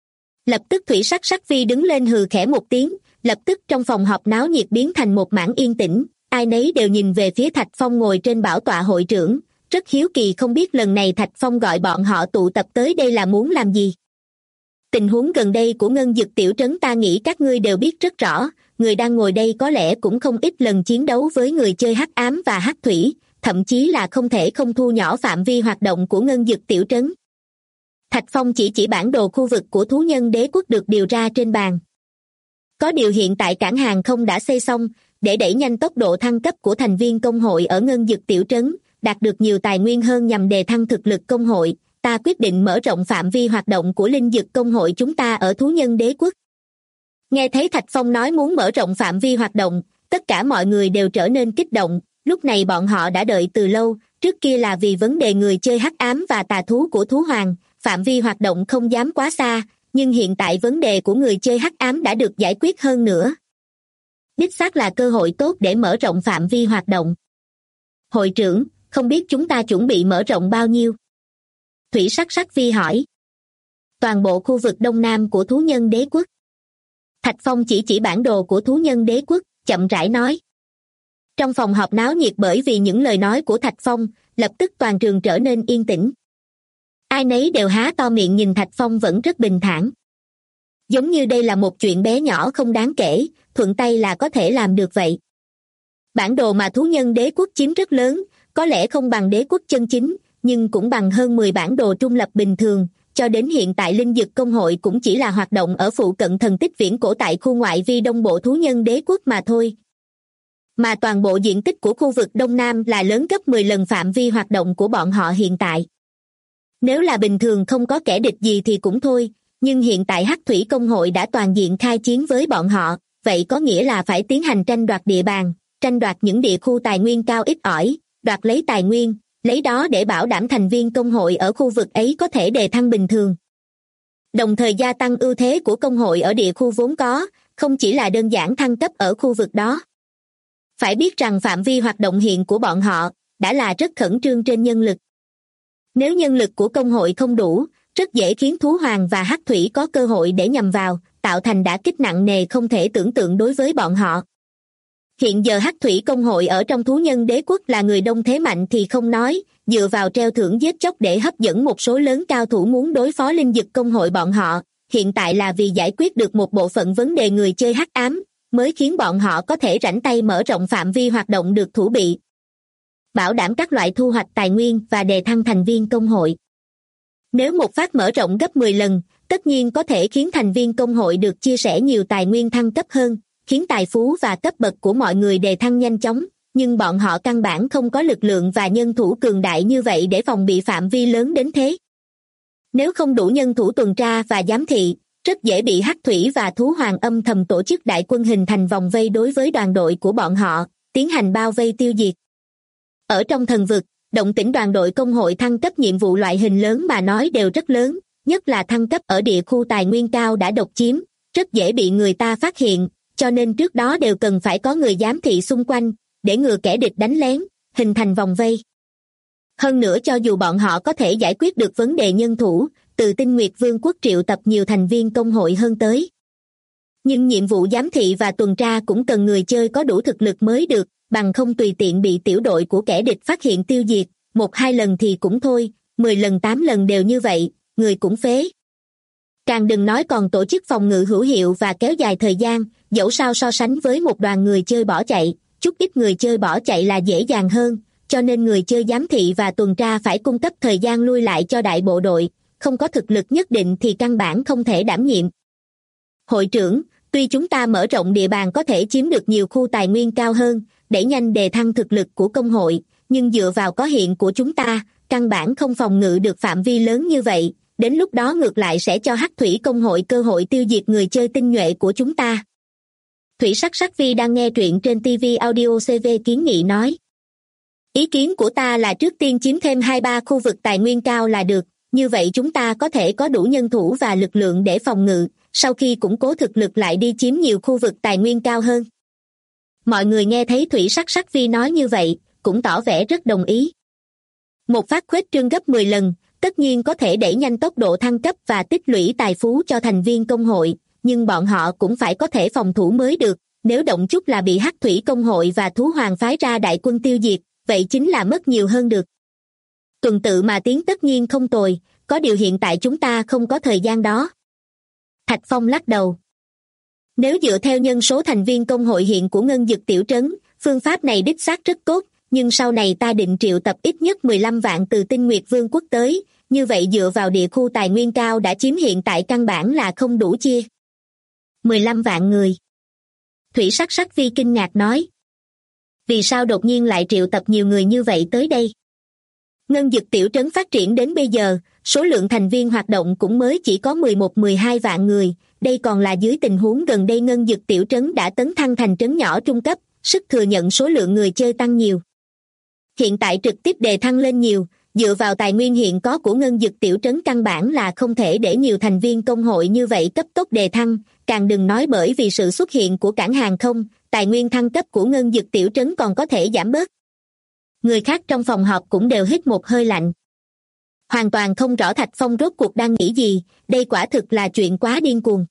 Lập tức Thủy Sắc Sắc Vi đứng lên hừ khẽ một tiếng, lập tức trong phòng họp náo nhiệt biến thành một mảng yên tĩnh, ai nấy đều nhìn về phía Thạch Phong ngồi trên bảo tọa hội trưởng, rất hiếu kỳ không biết lần này Thạch Phong gọi bọn họ tụ tập tới đây là muốn làm gì. Tình huống gần đây của ngân dực tiểu trấn ta nghĩ các ngươi đều biết rất rõ, người đang ngồi đây có lẽ cũng không ít lần chiến đấu với người chơi hắc ám và hắc thủy, thậm chí là không thể không thu nhỏ phạm vi hoạt động của ngân dực tiểu trấn. Thạch Phong chỉ bản đồ khu vực của thú nhân đế quốc được điều ra trên bàn. Có điều hiện tại cảng hàng không đã xây xong, để đẩy nhanh tốc độ thăng cấp của thành viên công hội ở ngân dực tiểu trấn, đạt được nhiều tài nguyên hơn nhằm đề thăng thực lực công hội, ta quyết định mở rộng phạm vi hoạt động của linh dực công hội chúng ta ở thú nhân đế quốc. Nghe thấy Thạch Phong nói muốn mở rộng phạm vi hoạt động, tất cả mọi người đều trở nên kích động, lúc này bọn họ đã đợi từ lâu, trước kia là vì vấn đề người chơi hắc ám và tà thú của thú hoàng, phạm vi hoạt động không dám quá xa, nhưng hiện tại vấn đề của người chơi hắc ám đã được giải quyết hơn nữa. Đích xác là cơ hội tốt để mở rộng phạm vi hoạt động. Hội trưởng, không biết chúng ta chuẩn bị mở rộng bao nhiêu? Thủy Sắc Sắc Vi hỏi. Toàn bộ khu vực đông nam của thú nhân đế quốc. Thạch Phong chỉ bản đồ của thú nhân đế quốc, chậm rãi nói. Trong phòng họp náo nhiệt bởi vì những lời nói của Thạch Phong, lập tức toàn trường trở nên yên tĩnh. Ai nấy đều há to miệng nhìn Thạch Phong vẫn rất bình thản. Giống như đây là một chuyện bé nhỏ không đáng kể, thuận tay là có thể làm được vậy. Bản đồ mà thú nhân đế quốc chiếm rất lớn, có lẽ không bằng đế quốc chân chính, nhưng cũng bằng hơn 10 bản đồ trung lập bình thường, cho đến hiện tại linh dực công hội cũng chỉ là hoạt động ở phụ cận thần tích viễn cổ tại khu ngoại vi đông bộ thú nhân đế quốc mà thôi. Mà toàn bộ diện tích của khu vực Đông Nam là lớn gấp 10 lần phạm vi hoạt động của bọn họ hiện tại. Nếu là bình thường không có kẻ địch gì thì cũng thôi, nhưng hiện tại Hắc Thủy Công hội đã toàn diện khai chiến với bọn họ, vậy có nghĩa là phải tiến hành tranh đoạt địa bàn, tranh đoạt những địa khu tài nguyên cao ít ỏi, đoạt lấy tài nguyên, lấy đó để bảo đảm thành viên công hội ở khu vực ấy có thể đề thăng bình thường. Đồng thời gia tăng ưu thế của công hội ở địa khu vốn có, không chỉ là đơn giản thăng cấp ở khu vực đó. Phải biết rằng phạm vi hoạt động hiện của bọn họ đã là rất khẩn trương trên nhân lực. Nếu nhân lực của công hội không đủ, rất dễ khiến thú hoàng và hắc thủy có cơ hội để nhằm vào, tạo thành đả kích nặng nề không thể tưởng tượng đối với bọn họ. Hiện giờ hắc thủy công hội ở trong thú nhân đế quốc là người đông thế mạnh thì không nói, dựa vào treo thưởng giết chóc để hấp dẫn một số lớn cao thủ muốn đối phó linh dực công hội bọn họ, hiện tại là vì giải quyết được một bộ phận vấn đề người chơi hắc ám, mới khiến bọn họ có thể rảnh tay mở rộng phạm vi hoạt động được thủ bị. Bảo đảm các loại thu hoạch tài nguyên và đề thăng thành viên công hội. Nếu một phát mở rộng gấp 10 lần, tất nhiên có thể khiến thành viên công hội được chia sẻ nhiều tài nguyên thăng cấp hơn, khiến tài phú và cấp bậc của mọi người đề thăng nhanh chóng, nhưng bọn họ căn bản không có lực lượng và nhân thủ cường đại như vậy để phòng bị phạm vi lớn đến thế. Nếu không đủ nhân thủ tuần tra và giám thị, rất dễ bị hắc thủy và thú hoàng âm thầm tổ chức đại quân hình thành vòng vây đối với đoàn đội của bọn họ, tiến hành bao vây tiêu diệt. Ở trong thần vực, động tĩnh đoàn đội công hội thăng cấp nhiệm vụ loại hình lớn mà nói đều rất lớn, nhất là thăng cấp ở địa khu tài nguyên cao đã độc chiếm, rất dễ bị người ta phát hiện, cho nên trước đó đều cần phải có người giám thị xung quanh, để ngừa kẻ địch đánh lén, hình thành vòng vây. Hơn nữa cho dù bọn họ có thể giải quyết được vấn đề nhân thủ, từ Tinh Nguyệt Vương quốc triệu tập nhiều thành viên công hội hơn tới. Nhưng nhiệm vụ giám thị và tuần tra cũng cần người chơi có đủ thực lực mới được, bằng không tùy tiện bị tiểu đội của kẻ địch phát hiện tiêu diệt, 1-2 lần thì cũng thôi, 10 lần 8 lần đều như vậy, người cũng phế. Càng đừng nói còn tổ chức phòng ngự hữu hiệu và kéo dài thời gian, dẫu sao so sánh với một đoàn người chơi bỏ chạy, chút ít người chơi bỏ chạy là dễ dàng hơn, cho nên người chơi giám thị và tuần tra phải cung cấp thời gian lui lại cho đại bộ đội, không có thực lực nhất định thì căn bản không thể đảm nhiệm. Hội trưởng, tuy chúng ta mở rộng địa bàn có thể chiếm được nhiều khu tài nguyên cao hơn, đẩy nhanh đề thăng thực lực của công hội, nhưng dựa vào có hiện của chúng ta, căn bản không phòng ngự được phạm vi lớn như vậy, đến lúc đó ngược lại sẽ cho hắc thủy công hội cơ hội tiêu diệt người chơi tinh nhuệ của chúng ta. Thủy Sắc Sắc Vi đang nghe truyện trên TV Audio CV kiến nghị nói. Ý kiến của ta là trước tiên chiếm thêm 2-3 khu vực tài nguyên cao là được, như vậy chúng ta có thể có đủ nhân thủ và lực lượng để phòng ngự, sau khi củng cố thực lực lại đi chiếm nhiều khu vực tài nguyên cao hơn. Mọi người nghe thấy Thủy Sắc Sắc Vi nói như vậy, cũng tỏ vẻ rất đồng ý. Một phát khuếch trương gấp 10 lần, tất nhiên có thể đẩy nhanh tốc độ thăng cấp và tích lũy tài phú cho thành viên công hội, nhưng bọn họ cũng phải có thể phòng thủ mới được, nếu động chút là bị hắc thủy công hội và thú hoàng phái ra đại quân tiêu diệt, vậy chính là mất nhiều hơn được. Tuần tự mà tiến tất nhiên không tồi, có điều hiện tại chúng ta không có thời gian đó. Thạch Phong lắc đầu. Nếu dựa theo nhân số thành viên công hội hiện của Ngân Dực Tiểu Trấn, phương pháp này đích xác rất tốt, nhưng sau này ta định triệu tập ít nhất 15 vạn từ Tinh Nguyệt Vương quốc tới, như vậy dựa vào địa khu tài nguyên cao đã chiếm hiện tại căn bản là không đủ chia. 15 vạn người. Thủy Sắc Sắc Vi kinh ngạc nói. Vì sao đột nhiên lại triệu tập nhiều người như vậy tới đây? Ngân Dực Tiểu Trấn phát triển đến bây giờ, số lượng thành viên hoạt động cũng mới chỉ có 11-12 vạn người, đây còn là dưới tình huống gần đây Ngân Dực Tiểu Trấn đã tấn thăng thành trấn nhỏ trung cấp, sức thừa nhận số lượng người chơi tăng nhiều. Hiện tại trực tiếp đề thăng lên nhiều, dựa vào tài nguyên hiện có của Ngân Dực Tiểu Trấn căn bản là không thể để nhiều thành viên công hội như vậy cấp tốc đề thăng, càng đừng nói bởi vì sự xuất hiện của cảng hàng không, tài nguyên thăng cấp của Ngân Dực Tiểu Trấn còn có thể giảm bớt. Người khác trong phòng họp cũng đều hít một hơi lạnh. Hoàn toàn không rõ Thạch Phong rốt cuộc đang nghĩ gì, đây quả thực là chuyện quá điên cuồng.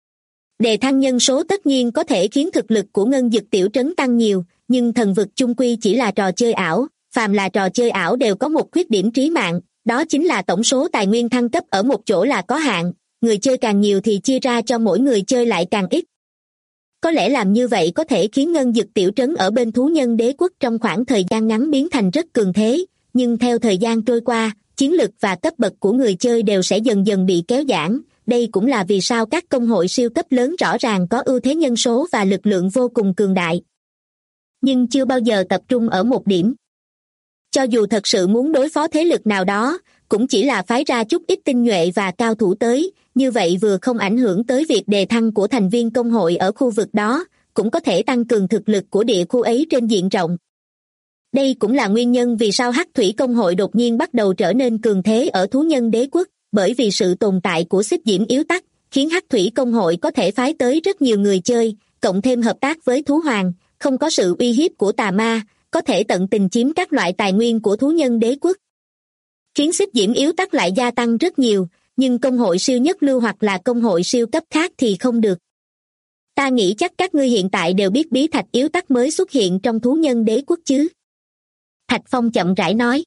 Đề thăng nhân số tất nhiên có thể khiến thực lực của Ngân Dực Tiểu Trấn tăng nhiều, nhưng thần vực chung quy chỉ là trò chơi ảo, phàm là trò chơi ảo đều có một khuyết điểm trí mạng, đó chính là tổng số tài nguyên thăng cấp ở một chỗ là có hạn, người chơi càng nhiều thì chia ra cho mỗi người chơi lại càng ít. Có lẽ làm như vậy có thể khiến Ngân Dực Tiểu Trấn ở bên thú nhân đế quốc trong khoảng thời gian ngắn biến thành rất cường thế, nhưng theo thời gian trôi qua, chiến lực và cấp bậc của người chơi đều sẽ dần dần bị kéo giảm, đây cũng là vì sao các công hội siêu cấp lớn rõ ràng có ưu thế nhân số và lực lượng vô cùng cường đại. Nhưng chưa bao giờ tập trung ở một điểm. Cho dù thật sự muốn đối phó thế lực nào đó, cũng chỉ là phái ra chút ít tinh nhuệ và cao thủ tới, như vậy vừa không ảnh hưởng tới việc đề thăng của thành viên công hội ở khu vực đó, cũng có thể tăng cường thực lực của địa khu ấy trên diện rộng. Đây cũng là nguyên nhân vì sao hắc thủy công hội đột nhiên bắt đầu trở nên cường thế ở thú nhân đế quốc, bởi vì sự tồn tại của xích diễm yếu tắc, khiến hắc thủy công hội có thể phái tới rất nhiều người chơi, cộng thêm hợp tác với thú hoàng, không có sự uy hiếp của tà ma, có thể tận tình chiếm các loại tài nguyên của thú nhân đế quốc. Khiến xích diễm yếu tắc lại gia tăng rất nhiều, nhưng công hội siêu nhất lưu hoặc là công hội siêu cấp khác thì không được. Ta nghĩ chắc các ngươi hiện tại đều biết bí thạch yếu tắc mới xuất hiện trong thú nhân đế quốc chứ? Thạch Phong chậm rãi nói.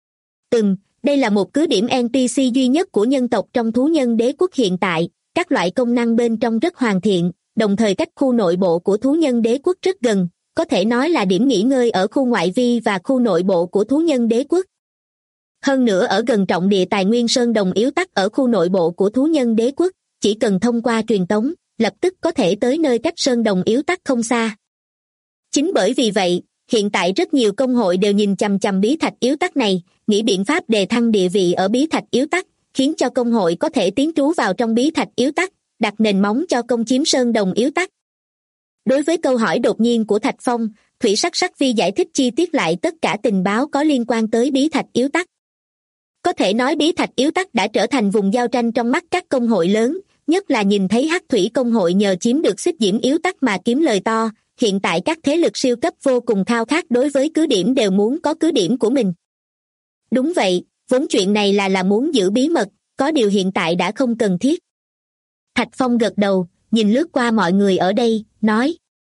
Đây là một cứ điểm NPC duy nhất của nhân tộc trong thú nhân đế quốc hiện tại, các loại công năng bên trong rất hoàn thiện, đồng thời cách khu nội bộ của thú nhân đế quốc rất gần, có thể nói là điểm nghỉ ngơi ở khu ngoại vi và khu nội bộ của thú nhân đế quốc. Hơn nữa ở gần trọng địa tài nguyên sơn đồng yếu tắc ở khu nội bộ của thú nhân đế quốc, chỉ cần thông qua truyền tống, lập tức có thể tới nơi cách sơn đồng yếu tắc không xa. Chính bởi vì vậy, hiện tại rất nhiều công hội đều nhìn chằm chằm bí thạch yếu tắc này, nghĩ biện pháp đề thăng địa vị ở bí thạch yếu tắc, khiến cho công hội có thể tiến trú vào trong bí thạch yếu tắc, đặt nền móng cho công chiếm sơn đồng yếu tắc. Đối với câu hỏi đột nhiên của Thạch Phong, Thủy Sắc Sắc Vi giải thích chi tiết lại tất cả tình báo có liên quan tới bí thạch yếu tắc. Có thể nói bí thạch yếu tắc đã trở thành vùng giao tranh trong mắt các công hội lớn, nhất là nhìn thấy Hắc Thủy công hội nhờ chiếm được xích diễm yếu tắc mà kiếm lời to, hiện tại các thế lực siêu cấp vô cùng khao khát đối với cứ điểm đều muốn có cứ điểm của mình. Đúng vậy, vốn chuyện này là muốn giữ bí mật, có điều hiện tại đã không cần thiết. Thạch Phong gật đầu, nhìn lướt qua mọi người ở đây, nói: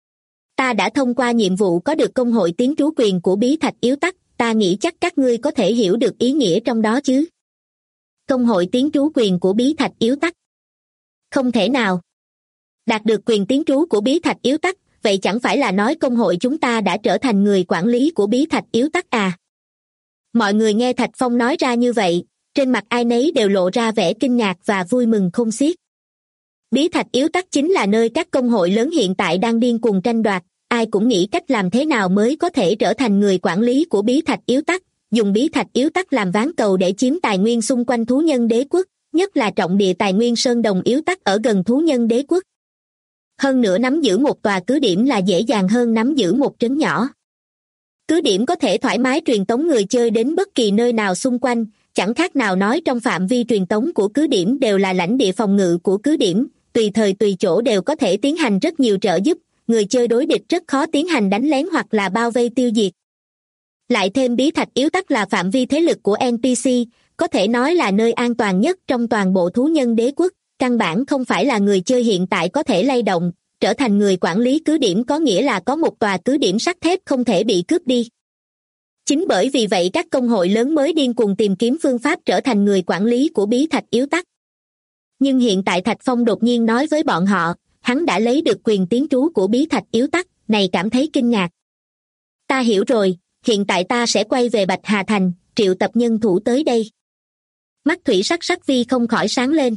Ta đã thông qua nhiệm vụ có được công hội tiến trú quyền của bí thạch yếu tắc, ta nghĩ chắc các ngươi có thể hiểu được ý nghĩa trong đó chứ. Công hội tiến trú quyền của bí thạch yếu tắc? Không thể nào. Đạt được quyền tiến trú của bí thạch yếu tắc, vậy chẳng phải là nói công hội chúng ta đã trở thành người quản lý của bí thạch yếu tắc à? Mọi người nghe Thạch Phong nói ra như vậy, trên mặt ai nấy đều lộ ra vẻ kinh ngạc và vui mừng không xiết. Bí thạch yếu tắc chính là nơi các công hội lớn hiện tại đang điên cuồng tranh đoạt, ai cũng nghĩ cách làm thế nào mới có thể trở thành người quản lý của bí thạch yếu tắc, dùng bí thạch yếu tắc làm ván cầu để chiếm tài nguyên xung quanh thú nhân đế quốc, nhất là trọng địa tài nguyên sơn đồng yếu tắc ở gần thú nhân đế quốc. Hơn nữa nắm giữ một tòa cứ điểm là dễ dàng hơn nắm giữ một trấn nhỏ. Cứ điểm có thể thoải mái truyền tống người chơi đến bất kỳ nơi nào xung quanh, chẳng khác nào nói trong phạm vi truyền tống của cứ điểm đều là lãnh địa phòng ngự của cứ điểm, tùy thời tùy chỗ đều có thể tiến hành rất nhiều trợ giúp, người chơi đối địch rất khó tiến hành đánh lén hoặc là bao vây tiêu diệt. Lại thêm bí thạch yếu tắc là phạm vi thế lực của NPC, có thể nói là nơi an toàn nhất trong toàn bộ thú nhân đế quốc, căn bản không phải là người chơi hiện tại có thể lay động, trở thành người quản lý cứ điểm có nghĩa là có một tòa cứ điểm sắt thép không thể bị cướp đi. Chính bởi vì vậy các công hội lớn mới điên cuồng tìm kiếm phương pháp trở thành người quản lý của bí thạch yếu tắc. Nhưng hiện tại Thạch Phong đột nhiên nói với bọn họ, hắn đã lấy được quyền tiến trú của bí thạch yếu tắc, này cảm thấy kinh ngạc. Ta hiểu rồi, hiện tại ta sẽ quay về Bạch Hà Thành, triệu tập nhân thủ tới đây. Mắt Thủy Sắc Sắc Vi không khỏi sáng lên.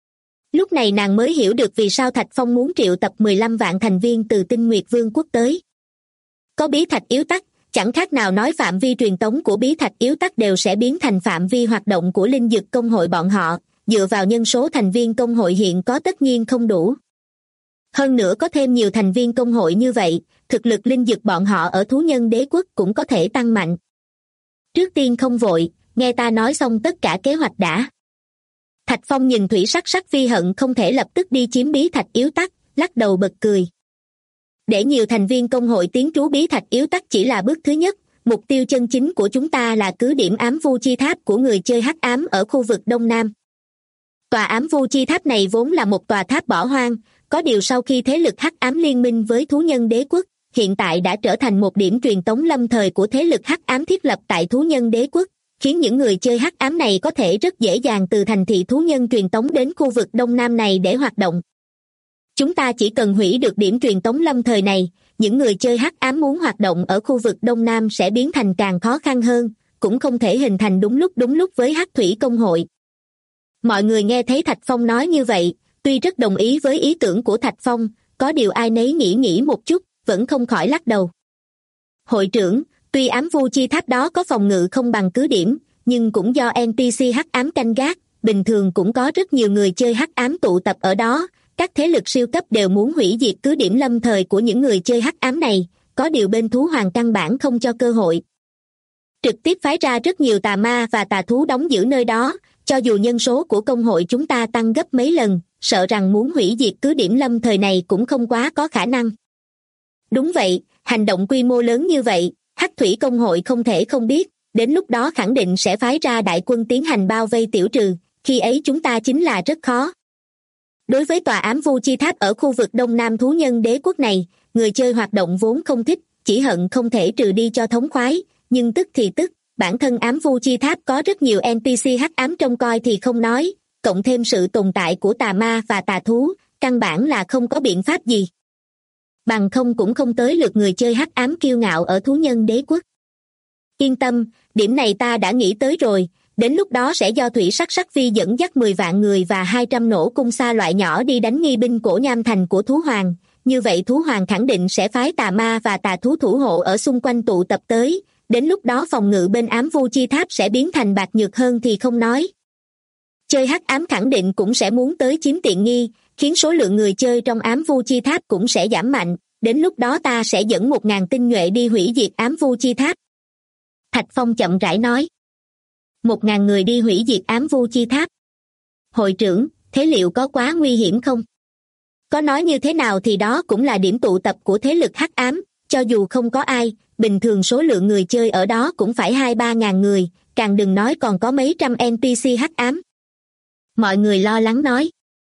Lúc này nàng mới hiểu được vì sao Thạch Phong muốn triệu tập 15 vạn thành viên từ Tinh Nguyệt Vương quốc tới. Có bí thạch yếu tắc, chẳng khác nào nói phạm vi truyền tống của bí thạch yếu tắc đều sẽ biến thành phạm vi hoạt động của linh dược công hội bọn họ, dựa vào nhân số thành viên công hội hiện có tất nhiên không đủ. Hơn nữa có thêm nhiều thành viên công hội như vậy, thực lực linh dược bọn họ ở thú nhân đế quốc cũng có thể tăng mạnh. Trước tiên không vội, nghe ta nói xong tất cả kế hoạch đã. Thạch Phong nhìn Thủy Sắc Sắc Vi hận không thể lập tức đi chiếm bí thạch yếu tắc, lắc đầu bật cười. Để nhiều thành viên công hội tiến trú bí thạch yếu tắc chỉ là bước thứ nhất, mục tiêu chân chính của chúng ta là cứ điểm ám vu chi tháp của người chơi hắc ám ở khu vực Đông Nam. Tòa ám vu chi tháp này vốn là một tòa tháp bỏ hoang, có điều sau khi thế lực hắc ám liên minh với thú nhân đế quốc, hiện tại đã trở thành một điểm truyền tống lâm thời của thế lực hắc ám thiết lập tại thú nhân đế quốc, khiến những người chơi hắc ám này có thể rất dễ dàng từ thành thị thú nhân truyền tống đến khu vực Đông Nam này để hoạt động. Chúng ta chỉ cần hủy được điểm truyền tống lâm thời này, những người chơi hắc ám muốn hoạt động ở khu vực Đông Nam sẽ biến thành càng khó khăn hơn, cũng không thể hình thành đúng lúc với Hắc Thủy công hội. Mọi người nghe thấy Thạch Phong nói như vậy, tuy rất đồng ý với ý tưởng của Thạch Phong, có điều ai nấy nghĩ một chút, vẫn không khỏi lắc đầu. Hội trưởng, tuy ám vu chi tháp đó có phòng ngự không bằng cứ điểm, nhưng cũng do NPC hắc ám canh gác, bình thường cũng có rất nhiều người chơi hắc ám tụ tập ở đó, các thế lực siêu cấp đều muốn hủy diệt cứ điểm lâm thời của những người chơi hắc ám này, có điều bên thú hoàng căn bản không cho cơ hội. Trực tiếp phái ra rất nhiều tà ma và tà thú đóng giữ nơi đó, cho dù nhân số của công hội chúng ta tăng gấp mấy lần, sợ rằng muốn hủy diệt cứ điểm lâm thời này cũng không quá có khả năng. Đúng vậy, hành động quy mô lớn như vậy, Hắc Thủy công hội không thể không biết, đến lúc đó khẳng định sẽ phái ra đại quân tiến hành bao vây tiểu trừ, khi ấy chúng ta chính là rất khó. Đối với tòa ám vu chi tháp ở khu vực Đông Nam thú nhân đế quốc này, người chơi hoạt động vốn không thích, chỉ hận không thể trừ đi cho thống khoái, nhưng tức thì tức, bản thân ám vu chi tháp có rất nhiều NPC hắc ám trông coi thì không nói, cộng thêm sự tồn tại của tà ma và tà thú, căn bản là không có biện pháp gì. Bằng không cũng không tới lượt người chơi hắc ám kiêu ngạo ở thú nhân đế quốc. Yên tâm, điểm này ta đã nghĩ tới rồi, đến lúc đó sẽ do Thủy Sắc Sắc Vi dẫn dắt 10 vạn người và 200 nổ cung xa loại nhỏ đi đánh nghi binh cổ nham thành của thú hoàng. Như vậy thú hoàng khẳng định sẽ phái tà ma và tà thú thủ hộ ở xung quanh tụ tập tới, đến lúc đó phòng ngự bên ám vu chi tháp sẽ biến thành bạc nhược hơn thì không nói. Chơi hắc ám khẳng định cũng sẽ muốn tới chiếm tiện nghi, khiến số lượng người chơi trong ám vu chi tháp cũng sẽ giảm mạnh, đến lúc đó ta sẽ dẫn 1.000 tinh nhuệ đi hủy diệt ám vu chi tháp. Thạch Phong chậm rãi nói. 1.000 người đi hủy diệt ám vu chi tháp. Hội trưởng, thế liệu có quá nguy hiểm không? Có nói như thế nào thì đó cũng là điểm tụ tập của thế lực hắc ám, cho dù không có ai, bình thường số lượng người chơi ở đó cũng phải 2-3 ngàn người, càng đừng nói còn có mấy trăm NPC hắc ám. Mọi người lo lắng nói.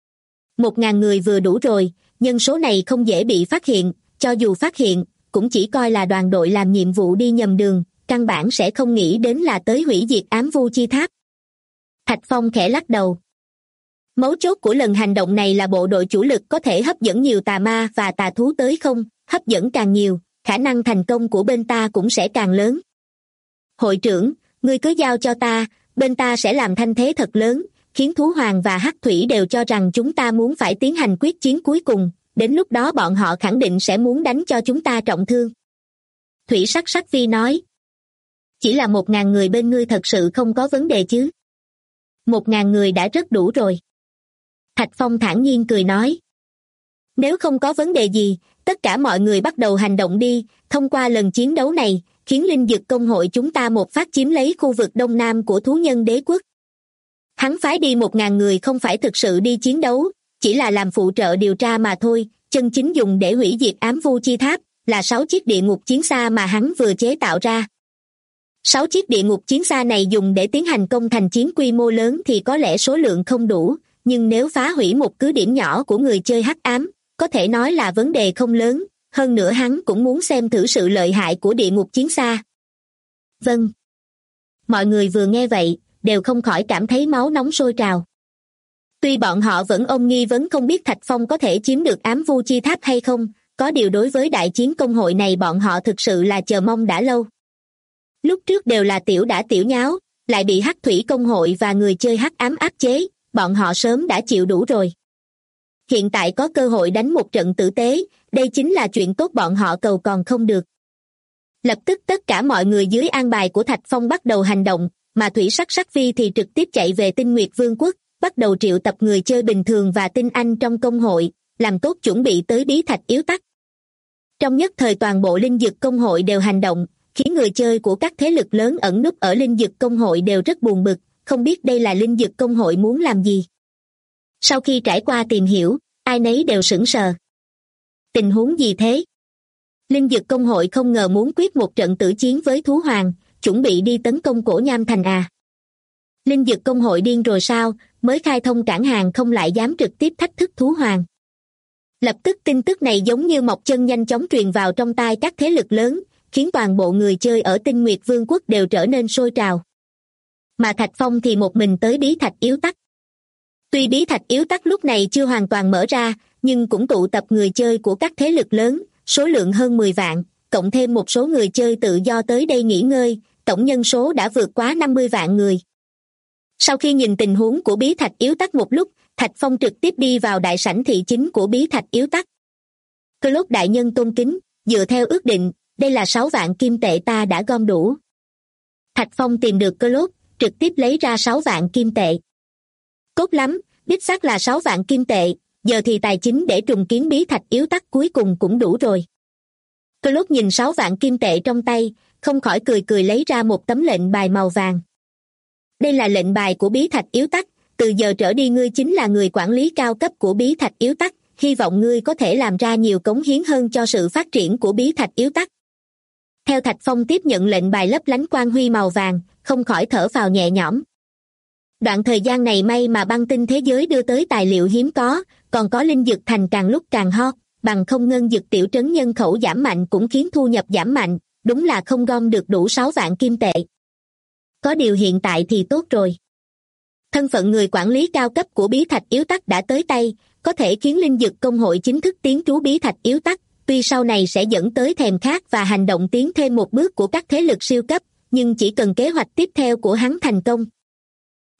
1.000 người vừa đủ rồi, nhân số này không dễ bị phát hiện, cho dù phát hiện, cũng chỉ coi là đoàn đội làm nhiệm vụ đi nhầm đường, căn bản sẽ không nghĩ đến là tới hủy diệt ám vu chi tháp. Thạch Phong khẽ lắc đầu. Mấu chốt của lần hành động này là bộ đội chủ lực có thể hấp dẫn nhiều tà ma và tà thú tới không, hấp dẫn càng nhiều, khả năng thành công của bên ta cũng sẽ càng lớn. Hội trưởng, ngươi cứ giao cho ta, bên ta sẽ làm thanh thế thật lớn, khiến thú hoàng và hắc thủy đều cho rằng chúng ta muốn phải tiến hành quyết chiến cuối cùng, đến lúc đó bọn họ khẳng định sẽ muốn đánh cho chúng ta trọng thương. Thủy Sắc Sắc Vi nói. Chỉ là 1.000 người bên ngươi thật sự không có vấn đề chứ? 1.000 người đã rất đủ rồi. Thạch Phong thản nhiên cười nói. Nếu không có vấn đề gì, tất cả mọi người bắt đầu hành động đi, thông qua lần chiến đấu này, khiến linh dực công hội chúng ta một phát chiếm lấy khu vực đông nam của thú nhân đế quốc. Hắn phái đi 1.000 người không phải thực sự đi chiến đấu, chỉ là làm phụ trợ điều tra mà thôi, chân chính dùng để hủy diệt ám vu chi tháp, là 6 chiếc địa ngục chiến xa mà hắn vừa chế tạo ra. 6 chiếc địa ngục chiến xa này dùng để tiến hành công thành chiến quy mô lớn thì có lẽ số lượng không đủ, nhưng nếu phá hủy một cứ điểm nhỏ của người chơi hắc ám, có thể nói là vấn đề không lớn, hơn nữa hắn cũng muốn xem thử sự lợi hại của địa ngục chiến xa. Vâng. Mọi người vừa nghe vậy, đều không khỏi cảm thấy máu nóng sôi trào. Tuy bọn họ vẫn ôm nghi vấn không biết Thạch Phong có thể chiếm được ám vu chi tháp hay không, có điều đối với đại chiến công hội này bọn họ thực sự là chờ mong đã lâu. Lúc trước đều là tiểu đã tiểu nháo, lại bị hắc thủy công hội và người chơi hắc ám áp chế, bọn họ sớm đã chịu đủ rồi. Hiện tại có cơ hội đánh một trận tử tế, đây chính là chuyện tốt bọn họ cầu còn không được. Lập tức tất cả mọi người dưới an bài của Thạch Phong bắt đầu hành động, mà Thủy Sắc Sắc Vi thì trực tiếp chạy về Tinh Nguyệt Vương quốc, bắt đầu triệu tập người chơi bình thường và tinh anh trong công hội, làm tốt chuẩn bị tới bí thạch yếu tắc. Trong nhất thời toàn bộ linh dực công hội đều hành động, khiến người chơi của các thế lực lớn ẩn núp ở linh dực công hội đều rất buồn bực, không biết đây là linh dực công hội muốn làm gì. Sau khi trải qua tìm hiểu, ai nấy đều sững sờ. Tình huống gì thế? Linh dực công hội không ngờ muốn quyết một trận tử chiến với thú hoàng, chuẩn bị đi tấn công cổ nham thành à? Linh dực công hội điên rồi sao, mới khai thông cảng hàng không lại dám trực tiếp thách thức thú hoàng. Lập tức tin tức này giống như mọc chân nhanh chóng truyền vào trong tai các thế lực lớn, khiến toàn bộ người chơi ở Tinh Nguyệt Vương quốc đều trở nên sôi trào. Mà Thạch Phong thì một mình tới bí thạch yếu tắc. Tuy bí thạch yếu tắc lúc này chưa hoàn toàn mở ra, nhưng cũng tụ tập người chơi của các thế lực lớn, số lượng hơn 10 vạn, cộng thêm một số người chơi tự do tới đây nghỉ ngơi, tổng nhân số đã vượt quá 50 vạn người. Sau khi nhìn tình huống của bí thạch yếu tắc một lúc, Thạch Phong trực tiếp đi vào đại sảnh thị chính của bí thạch yếu tắc. Cơ Lốt đại nhân tôn kính, dựa theo ước định, đây là 6 vạn kim tệ ta đã gom đủ. Thạch Phong tìm được Cơ Lốt, trực tiếp lấy ra 6 vạn kim tệ. Tốt lắm, đích xác là 6 vạn kim tệ, giờ thì tài chính để trùng kiến bí thạch yếu tắc cuối cùng cũng đủ rồi. Cơ Lốt nhìn 6 vạn kim tệ trong tay, không khỏi cười cười lấy ra một tấm lệnh bài màu vàng. Đây là lệnh bài của bí thạch yếu tắc, từ giờ trở đi ngươi chính là người quản lý cao cấp của bí thạch yếu tắc, hy vọng ngươi có thể làm ra nhiều cống hiến hơn cho sự phát triển của bí thạch yếu tắc. Theo Thạch Phong tiếp nhận lệnh bài lấp lánh quang huy màu vàng, không khỏi thở phào nhẹ nhõm. Đoạn thời gian này may mà băng tinh thế giới đưa tới tài liệu hiếm có, còn có linh dực thành càng lúc càng hot, bằng không ngân dực tiểu trấn nhân khẩu giảm mạnh cũng khiến thu nhập giảm mạnh, đúng là không gom được đủ 6 vạn kim tệ. Có điều hiện tại thì tốt rồi. Thân phận người quản lý cao cấp của bí thạch yếu tắc đã tới tay, có thể khiến linh dực công hội chính thức tiến trú bí thạch yếu tắc, tuy sau này sẽ dẫn tới thèm khát và hành động tiến thêm một bước của các thế lực siêu cấp, nhưng chỉ cần kế hoạch tiếp theo của hắn thành công.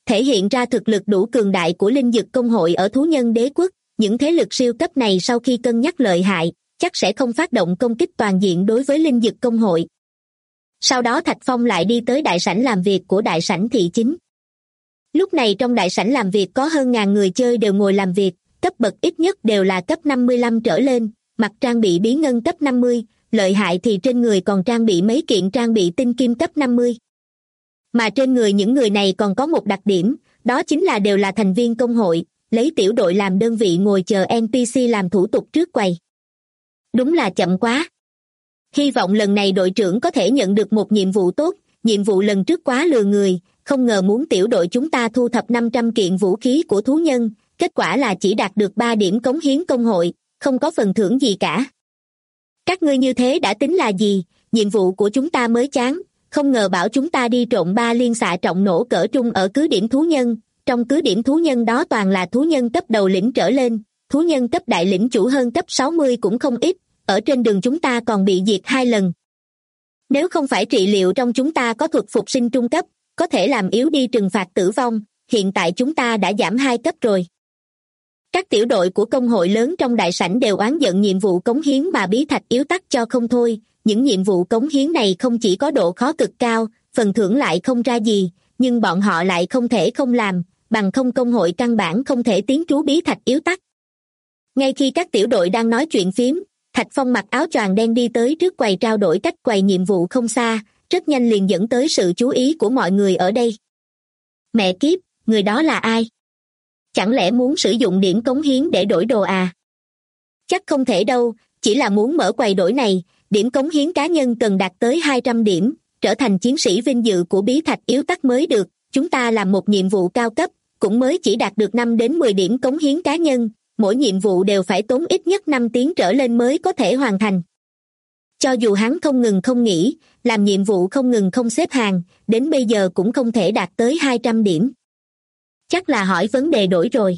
Thể hiện ra thực lực đủ cường đại của linh dực công hội ở thú nhân đế quốc, những thế lực siêu cấp này sau khi cân nhắc lợi hại, chắc sẽ không phát động công kích toàn diện đối với linh dực công hội. Sau đó Thạch Phong lại đi tới đại sảnh làm việc của đại sảnh thị chính. Lúc này trong đại sảnh làm việc có hơn 1000 người chơi đều ngồi làm việc, cấp bậc ít nhất đều là cấp 55 trở lên, mặc trang bị bí ngân cấp 50, lợi hại thì trên người còn trang bị mấy kiện trang bị tinh kim cấp 50. Mà trên người những người này còn có một đặc điểm, đó chính là đều là thành viên công hội, lấy tiểu đội làm đơn vị ngồi chờ NPC làm thủ tục trước quầy. Đúng là chậm quá. Hy vọng lần này đội trưởng có thể nhận được một nhiệm vụ tốt, nhiệm vụ lần trước quá lừa người, không ngờ muốn tiểu đội chúng ta thu thập 500 kiện vũ khí của thú nhân, kết quả là chỉ đạt được 3 điểm cống hiến công hội, không có phần thưởng gì cả. Các ngươi như thế đã tính là gì, nhiệm vụ của chúng ta mới chán, không ngờ bảo chúng ta đi trộn 3 liên xạ trọng nổ cỡ trung ở cứ điểm thú nhân, trong cứ điểm thú nhân đó toàn là thú nhân cấp đầu lĩnh trở lên, thú nhân cấp đại lĩnh chủ hơn cấp 60 cũng không ít, ở trên đường chúng ta còn bị diệt 2 lần. Nếu không phải trị liệu trong chúng ta có thuật phục sinh trung cấp, có thể làm yếu đi trừng phạt tử vong, hiện tại chúng ta đã giảm 2 cấp rồi. Các tiểu đội của công hội lớn trong đại sảnh đều oán giận nhiệm vụ cống hiến mà bí thạch yếu tắc cho không thôi, những nhiệm vụ cống hiến này không chỉ có độ khó cực cao, phần thưởng lại không ra gì, nhưng bọn họ lại không thể không làm, bằng không công hội căn bản không thể tiến trú bí thạch yếu tắc. Ngay khi các tiểu đội đang nói chuyện phiếm, Thạch Phong mặc áo choàng đen đi tới trước quầy trao đổi, cách quầy nhiệm vụ không xa, rất nhanh liền dẫn tới sự chú ý của mọi người ở đây. Mẹ kiếp, người đó là ai? Chẳng lẽ muốn sử dụng điểm cống hiến để đổi đồ à? Chắc không thể đâu, chỉ là muốn mở quầy đổi này, điểm cống hiến cá nhân cần đạt tới 200 điểm, trở thành chiến sĩ vinh dự của bí thạch yếu tắc mới được, chúng ta làm một nhiệm vụ cao cấp, cũng mới chỉ đạt được 5 đến 10 điểm cống hiến cá nhân, mỗi nhiệm vụ đều phải tốn ít nhất 5 tiếng trở lên mới có thể hoàn thành. Cho dù hắn không ngừng không nghỉ, làm nhiệm vụ không ngừng không xếp hàng, đến bây giờ cũng không thể đạt tới 200 điểm. Chắc là hỏi vấn đề đổi rồi.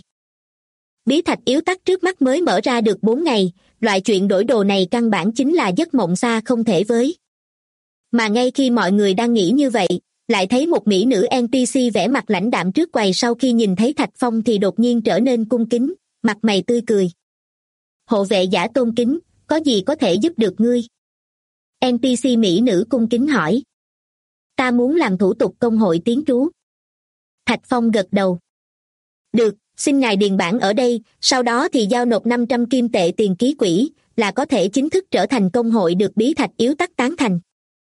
Bí thạch yếu tắc trước mắt mới mở ra được 4 ngày, loại chuyện đổi đồ này căn bản chính là giấc mộng xa không thể với. Mà ngay khi mọi người đang nghĩ như vậy, lại thấy một mỹ nữ NPC vẻ mặt lãnh đạm trước quầy, sau khi nhìn thấy Thạch Phong thì đột nhiên trở nên cung kính, mặt mày tươi cười. Hộ vệ giả tôn kính, có gì có thể giúp được ngươi? NPC mỹ nữ cung kính hỏi. Ta muốn làm thủ tục công hội tiến trú. Thạch Phong gật đầu. Được, xin ngài điền bản ở đây, sau đó thì giao nộp 500 kim tệ tiền ký quỹ, là có thể chính thức trở thành công hội được bí thạch yếu tắc tán thành.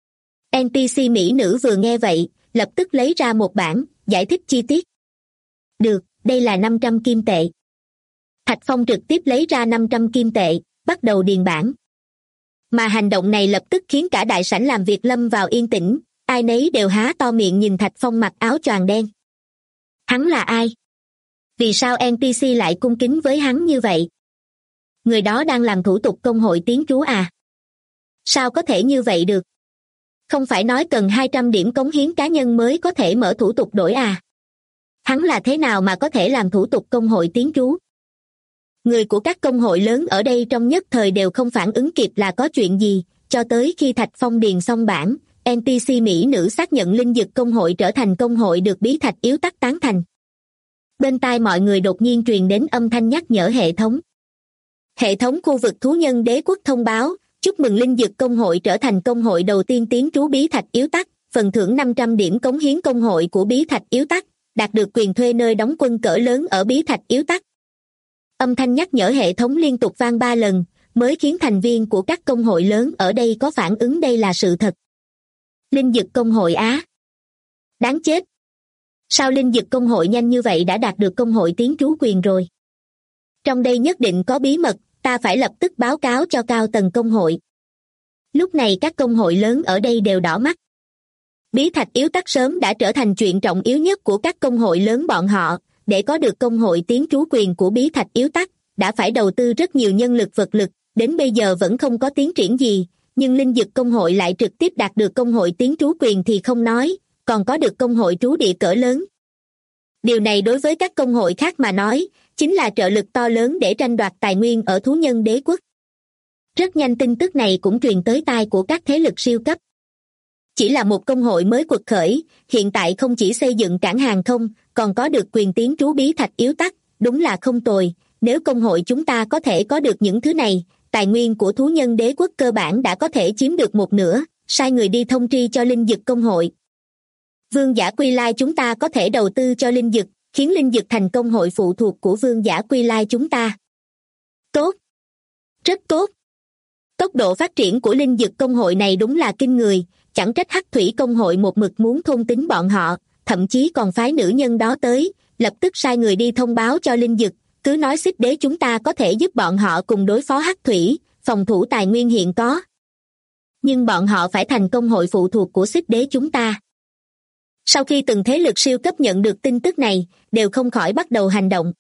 NPC mỹ nữ vừa nghe vậy, lập tức lấy ra một bản, giải thích chi tiết. Được, đây là 500 kim tệ. Thạch Phong trực tiếp lấy ra 500 kim tệ, bắt đầu điền bản. Mà hành động này lập tức khiến cả đại sảnh làm việc lâm vào yên tĩnh, ai nấy đều há to miệng nhìn Thạch Phong mặc áo choàng đen. Hắn là ai? Vì sao NPC lại cung kính với hắn như vậy? Người đó đang làm thủ tục công hội tiến trú à? Sao có thể như vậy được? Không phải nói cần 200 điểm cống hiến cá nhân mới có thể mở thủ tục đổi à? Hắn là thế nào mà có thể làm thủ tục công hội tiến trú? Người của các công hội lớn ở đây trong nhất thời đều không phản ứng kịp là có chuyện gì, cho tới khi Thạch Phong điền xong bản, NPC mỹ nữ xác nhận linh dực công hội trở thành công hội được bí thạch yếu tắc tán thành. Bên tai mọi người đột nhiên truyền đến âm thanh nhắc nhở hệ thống. Hệ thống khu vực thú nhân đế quốc thông báo, chúc mừng linh dực công hội trở thành công hội đầu tiên tiến trú bí thạch yếu tắc, phần thưởng 500 điểm cống hiến công hội của bí thạch yếu tắc, đạt được quyền thuê nơi đóng quân cỡ lớn ở bí thạch yếu tắc. Âm thanh nhắc nhở hệ thống liên tục vang 3 lần, mới khiến thành viên của các công hội lớn ở đây có phản ứng đây là sự thật. Linh dực công hội á? Đáng chết! Sao linh dực công hội nhanh như vậy đã đạt được công hội tiến trú quyền rồi? Trong đây nhất định có bí mật, ta phải lập tức báo cáo cho cao tầng công hội. Lúc này các công hội lớn ở đây đều đỏ mắt. Bí thạch yếu tắc sớm đã trở thành chuyện trọng yếu nhất của các công hội lớn bọn họ, để có được công hội tiến trú quyền của bí thạch yếu tắc, đã phải đầu tư rất nhiều nhân lực vật lực, đến bây giờ vẫn không có tiến triển gì, nhưng linh dực công hội lại trực tiếp đạt được công hội tiến trú quyền thì không nói, còn có được công hội trú địa cỡ lớn. Điều này đối với các công hội khác mà nói, chính là trợ lực to lớn để tranh đoạt tài nguyên ở thú nhân đế quốc. Rất nhanh tin tức này cũng truyền tới tai của các thế lực siêu cấp. Chỉ là một công hội mới quật khởi, hiện tại không chỉ xây dựng cảng hàng không, còn có được quyền tiến trú bí thạch yếu tắc, đúng là không tồi. Nếu công hội chúng ta có thể có được những thứ này, tài nguyên của thú nhân đế quốc cơ bản đã có thể chiếm được một nửa, sai người đi thông tri cho linh dực công hội. Vương giả Quy Lai chúng ta có thể đầu tư cho linh dực, khiến linh dực thành công hội phụ thuộc của vương giả Quy Lai chúng ta. Tốt. Rất tốt. Tốc độ phát triển của linh dực công hội này đúng là kinh người, chẳng trách Hắc Thủy công hội một mực muốn thôn tính bọn họ, thậm chí còn phái nữ nhân đó tới, lập tức sai người đi thông báo cho linh dực, cứ nói xích đế chúng ta có thể giúp bọn họ cùng đối phó Hắc Thủy, phòng thủ tài nguyên hiện có. Nhưng bọn họ phải thành công hội phụ thuộc của xích đế chúng ta. Sau khi từng thế lực siêu cấp nhận được tin tức này, đều không khỏi bắt đầu hành động.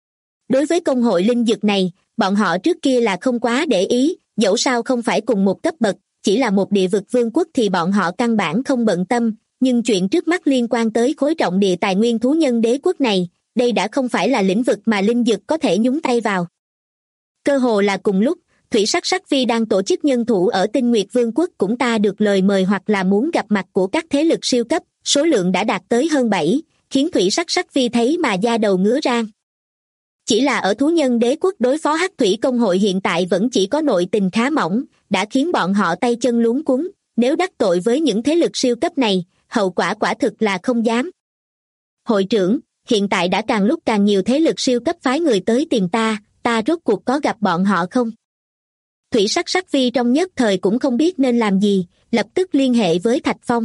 Đối với công hội linh dực này, bọn họ trước kia là không quá để ý, dẫu sao không phải cùng một cấp bậc, chỉ là một địa vực vương quốc thì bọn họ căn bản không bận tâm, nhưng chuyện trước mắt liên quan tới khối trọng địa tài nguyên thú nhân đế quốc này, đây đã không phải là lĩnh vực mà linh dực có thể nhúng tay vào. Cơ hồ là cùng lúc, Thủy Sắc Sắc Phi đang tổ chức nhân thủ ở Tinh Nguyệt Vương quốc cũng ta được lời mời hoặc là muốn gặp mặt của các thế lực siêu cấp, số lượng đã đạt tới hơn 7, khiến Thủy Sắc Sắc Phi thấy mà da đầu ngứa ran. Chỉ là ở thú nhân đế quốc đối phó Hắc Thủy công hội hiện tại vẫn chỉ có nội tình khá mỏng, đã khiến bọn họ tay chân luống cuống, nếu đắc tội với những thế lực siêu cấp này, hậu quả quả thực là không dám. Hội trưởng, hiện tại đã càng lúc càng nhiều thế lực siêu cấp phái người tới tìm ta rốt cuộc có gặp bọn họ không? Thủy Sắc Sắc Phi trong nhất thời cũng không biết nên làm gì, lập tức liên hệ với Thạch Phong.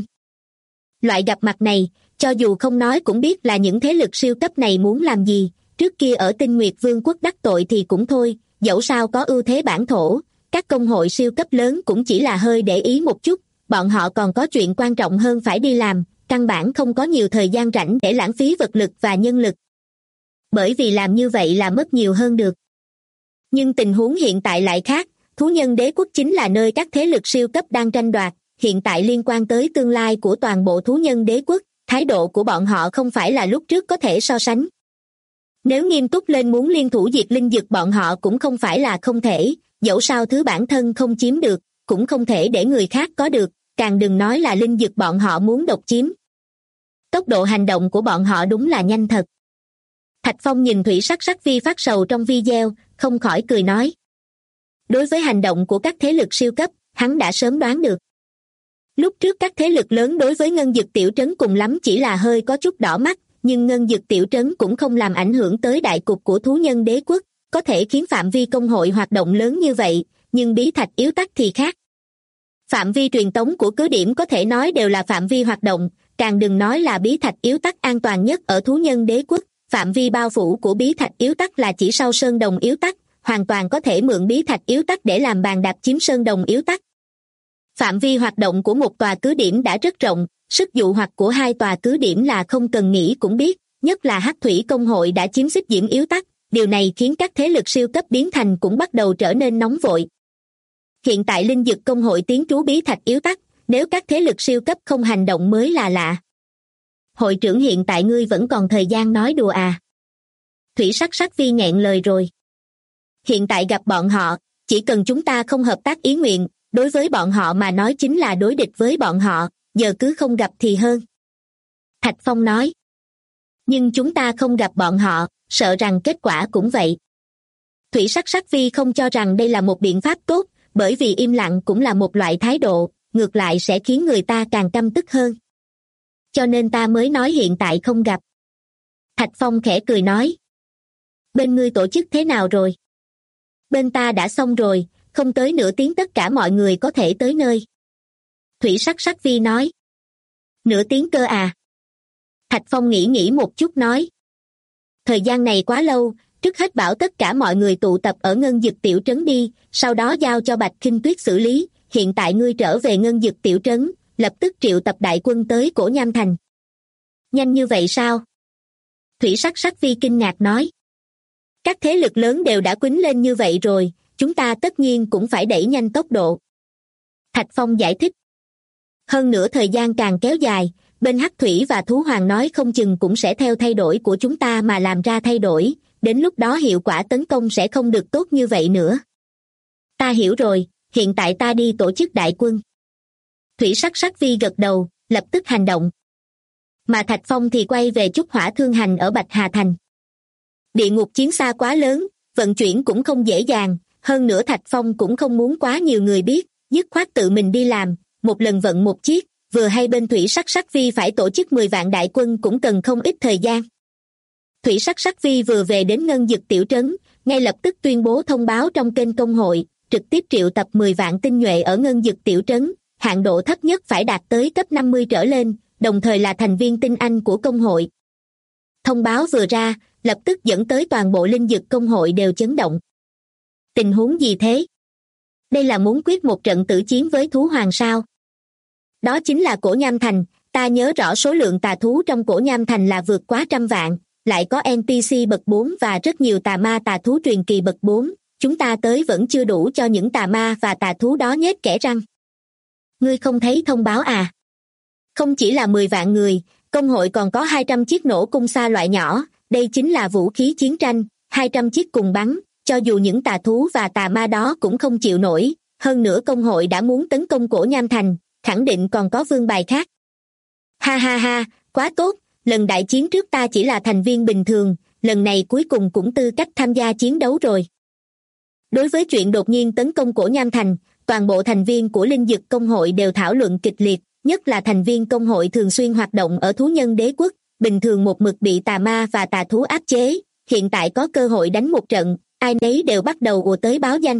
Loại gặp mặt này, cho dù không nói cũng biết là những thế lực siêu cấp này muốn làm gì, trước kia ở Tinh Nguyệt Vương quốc đắc tội thì cũng thôi, dẫu sao có ưu thế bản thổ, các công hội siêu cấp lớn cũng chỉ là hơi để ý một chút, bọn họ còn có chuyện quan trọng hơn phải đi làm, căn bản không có nhiều thời gian rảnh để lãng phí vật lực và nhân lực. Bởi vì làm như vậy là mất nhiều hơn được. Nhưng tình huống hiện tại lại khác, thú nhân đế quốc chính là nơi các thế lực siêu cấp đang tranh đoạt, hiện tại liên quan tới tương lai của toàn bộ thú nhân đế quốc, thái độ của bọn họ không phải là lúc trước có thể so sánh. Nếu nghiêm túc lên muốn liên thủ diệt linh dực bọn họ cũng không phải là không thể, dẫu sao thứ bản thân không chiếm được, cũng không thể để người khác có được, càng đừng nói là linh dực bọn họ muốn độc chiếm. Tốc độ hành động của bọn họ đúng là nhanh thật. Thạch Phong nhìn Thủy Sắc Sắc Phi phát sầu trong video, không khỏi cười nói. Đối với hành động của các thế lực siêu cấp, hắn đã sớm đoán được. Lúc trước các thế lực lớn đối với ngân dực tiểu trấn cùng lắm chỉ là hơi có chút đỏ mắt, nhưng ngân dực tiểu trấn cũng không làm ảnh hưởng tới đại cục của thú nhân đế quốc, có thể khiến phạm vi công hội hoạt động lớn như vậy, nhưng bí thạch yếu tắc thì khác. Phạm vi truyền tống của cứ điểm có thể nói đều là phạm vi hoạt động, càng đừng nói là bí thạch yếu tắc an toàn nhất ở thú nhân đế quốc, phạm vi bao phủ của bí thạch yếu tắc là chỉ sau sơn đồng yếu tắc, hoàn toàn có thể mượn bí thạch yếu tắc để làm bàn đạp chiếm sơn đồng yếu tắc. Phạm vi hoạt động của một tòa cứ điểm đã rất rộng, sức dụ hoặc của hai tòa cứ điểm là không cần nghĩ cũng biết, nhất là Hắc Thủy công hội đã chiếm xích diễm yếu tắc, điều này khiến các thế lực siêu cấp biến thành cũng bắt đầu trở nên nóng vội. Hiện tại linh dực công hội tiến trú bí thạch yếu tắc, nếu các thế lực siêu cấp không hành động mới là lạ. Hội trưởng hiện tại ngươi vẫn còn thời gian nói đùa à? Thủy Sắc Sắc Phi nghẹn lời rồi. Hiện tại gặp bọn họ, chỉ cần chúng ta không hợp tác ý nguyện, đối với bọn họ mà nói chính là đối địch với bọn họ, giờ cứ không gặp thì hơn. Thạch Phong nói. Nhưng chúng ta không gặp bọn họ, sợ rằng kết quả cũng vậy. Thủy Sắc Sắc Phi không cho rằng đây là một biện pháp tốt, bởi vì im lặng cũng là một loại thái độ, ngược lại sẽ khiến người ta càng căm tức hơn. Cho nên ta mới nói hiện tại không gặp. Thạch Phong khẽ cười nói. Bên ngươi tổ chức thế nào rồi? Bên ta đã xong rồi, không tới nửa tiếng tất cả mọi người có thể tới nơi. Thủy Sắc Sắc Phi nói. Nửa tiếng cơ à? Thạch Phong nghĩ một chút nói. Thời gian này quá lâu, trước hết bảo tất cả mọi người tụ tập ở ngân dực tiểu trấn đi, sau đó giao cho Bạch Khinh Tuyết xử lý, hiện tại ngươi trở về ngân dực tiểu trấn, lập tức triệu tập đại quân tới Cổ Nham Thành. Nhanh như vậy sao? Thủy Sắc Sắc Phi kinh ngạc nói. Các thế lực lớn đều đã quýnh lên như vậy rồi, chúng ta tất nhiên cũng phải đẩy nhanh tốc độ. Thạch Phong giải thích. Hơn nữa thời gian càng kéo dài, bên Hắc Thủy và Thú Hoàng nói không chừng cũng sẽ theo thay đổi của chúng ta mà làm ra thay đổi, đến lúc đó hiệu quả tấn công sẽ không được tốt như vậy nữa. Ta hiểu rồi, hiện tại ta đi tổ chức đại quân. Thủy Sắc Vi gật đầu, lập tức hành động. Mà Thạch Phong thì quay về Trúc Hỏa Thương Hành ở Bạch Hà Thành. Địa ngục chiến xa quá lớn, vận chuyển cũng không dễ dàng, hơn nữa Thạch Phong cũng không muốn quá nhiều người biết, dứt khoát tự mình đi làm, một lần vận một chiếc, vừa hay bên Thủy Sắc Vi phải tổ chức 10 vạn đại quân cũng cần không ít thời gian. Thủy Sắc Vi vừa về đến Ngân Dực tiểu trấn, ngay lập tức tuyên bố thông báo trong kênh công hội, trực tiếp triệu tập 10 vạn tinh nhuệ ở Ngân Dực tiểu trấn, hạn độ thấp nhất phải đạt tới cấp 50 trở lên, đồng thời là thành viên tinh anh của công hội. Thông báo vừa ra, lập tức dẫn tới toàn bộ linh dực công hội đều chấn động. Tình huống gì thế? Đây là muốn quyết một trận tử chiến với thú hoàng sao? Đó chính là Cổ Nham Thành, ta nhớ rõ số lượng tà thú trong Cổ Nham Thành là vượt quá 100 vạn, lại có NPC bậc 4 và rất nhiều tà ma tà thú truyền kỳ bậc 4, chúng ta tới vẫn chưa đủ cho những tà ma và tà thú đó nhếch kẽ răng. Ngươi không thấy thông báo à? Không chỉ là 10 vạn người, công hội còn có 200 chiếc nổ cung xa loại nhỏ, đây chính là vũ khí chiến tranh, 200 chiếc cùng bắn, cho dù những tà thú và tà ma đó cũng không chịu nổi, hơn nữa công hội đã muốn tấn công Cổ Nham Thành, khẳng định còn có vương bài khác. Ha ha ha, quá tốt, lần đại chiến trước ta chỉ là thành viên bình thường, lần này cuối cùng cũng tư cách tham gia chiến đấu rồi. Đối với chuyện đột nhiên tấn công Cổ Nham Thành, toàn bộ thành viên của linh dực công hội đều thảo luận kịch liệt, nhất là thành viên công hội thường xuyên hoạt động ở thú nhân đế quốc, bình thường một mực bị tà ma và tà thú áp chế, hiện tại có cơ hội đánh một trận, ai nấy đều bắt đầu ùa tới báo danh.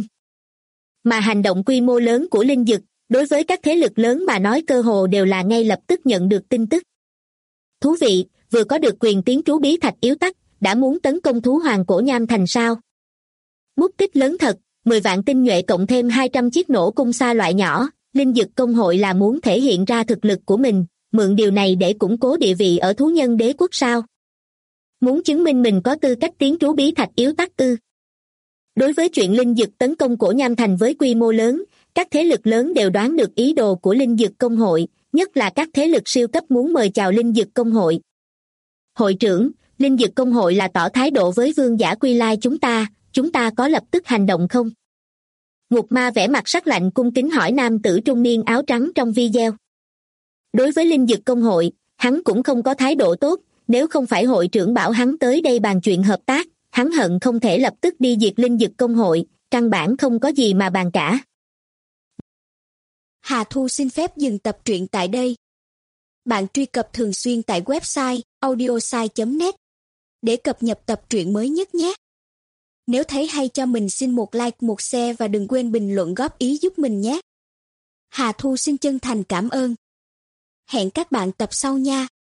Mà hành động quy mô lớn của linh dực, đối với các thế lực lớn mà nói cơ hồ đều là ngay lập tức nhận được tin tức. Thú vị, vừa có được quyền tiến trú bí thạch yếu tắc, đã muốn tấn công thú hoàng Cổ Nham Thành sao? Mục tích lớn thật, 10 vạn tinh nhuệ cộng thêm 200 chiếc nổ cung xa loại nhỏ, linh dực công hội là muốn thể hiện ra thực lực của mình, mượn điều này để củng cố địa vị ở thú nhân đế quốc sao? Muốn chứng minh mình có tư cách tiến trú bí thạch yếu tắc ư? Đối với chuyện linh dực tấn công Cổ Nham Thành với quy mô lớn, các thế lực lớn đều đoán được ý đồ của linh dực công hội, nhất là các thế lực siêu cấp muốn mời chào linh dực công hội. Hội trưởng, linh dực công hội là tỏ thái độ với vương giả Quy Lai chúng ta có lập tức hành động không? Ngục Ma vẻ mặt sắc lạnh cung kính hỏi nam tử trung niên áo trắng trong video. Đối với linh dực công hội, hắn cũng không có thái độ tốt, nếu không phải hội trưởng bảo hắn tới đây bàn chuyện hợp tác, hắn hận không thể lập tức đi diệt linh dực công hội, căn bản không có gì mà bàn cả. Hà Thu xin phép dừng tập truyện tại đây. Bạn truy cập thường xuyên tại website audiosai.net để cập nhật tập truyện mới nhất nhé. Nếu thấy hay cho mình xin một like, một share và đừng quên bình luận góp ý giúp mình nhé. Hà Thu xin chân thành cảm ơn. Hẹn các bạn tập sau nha.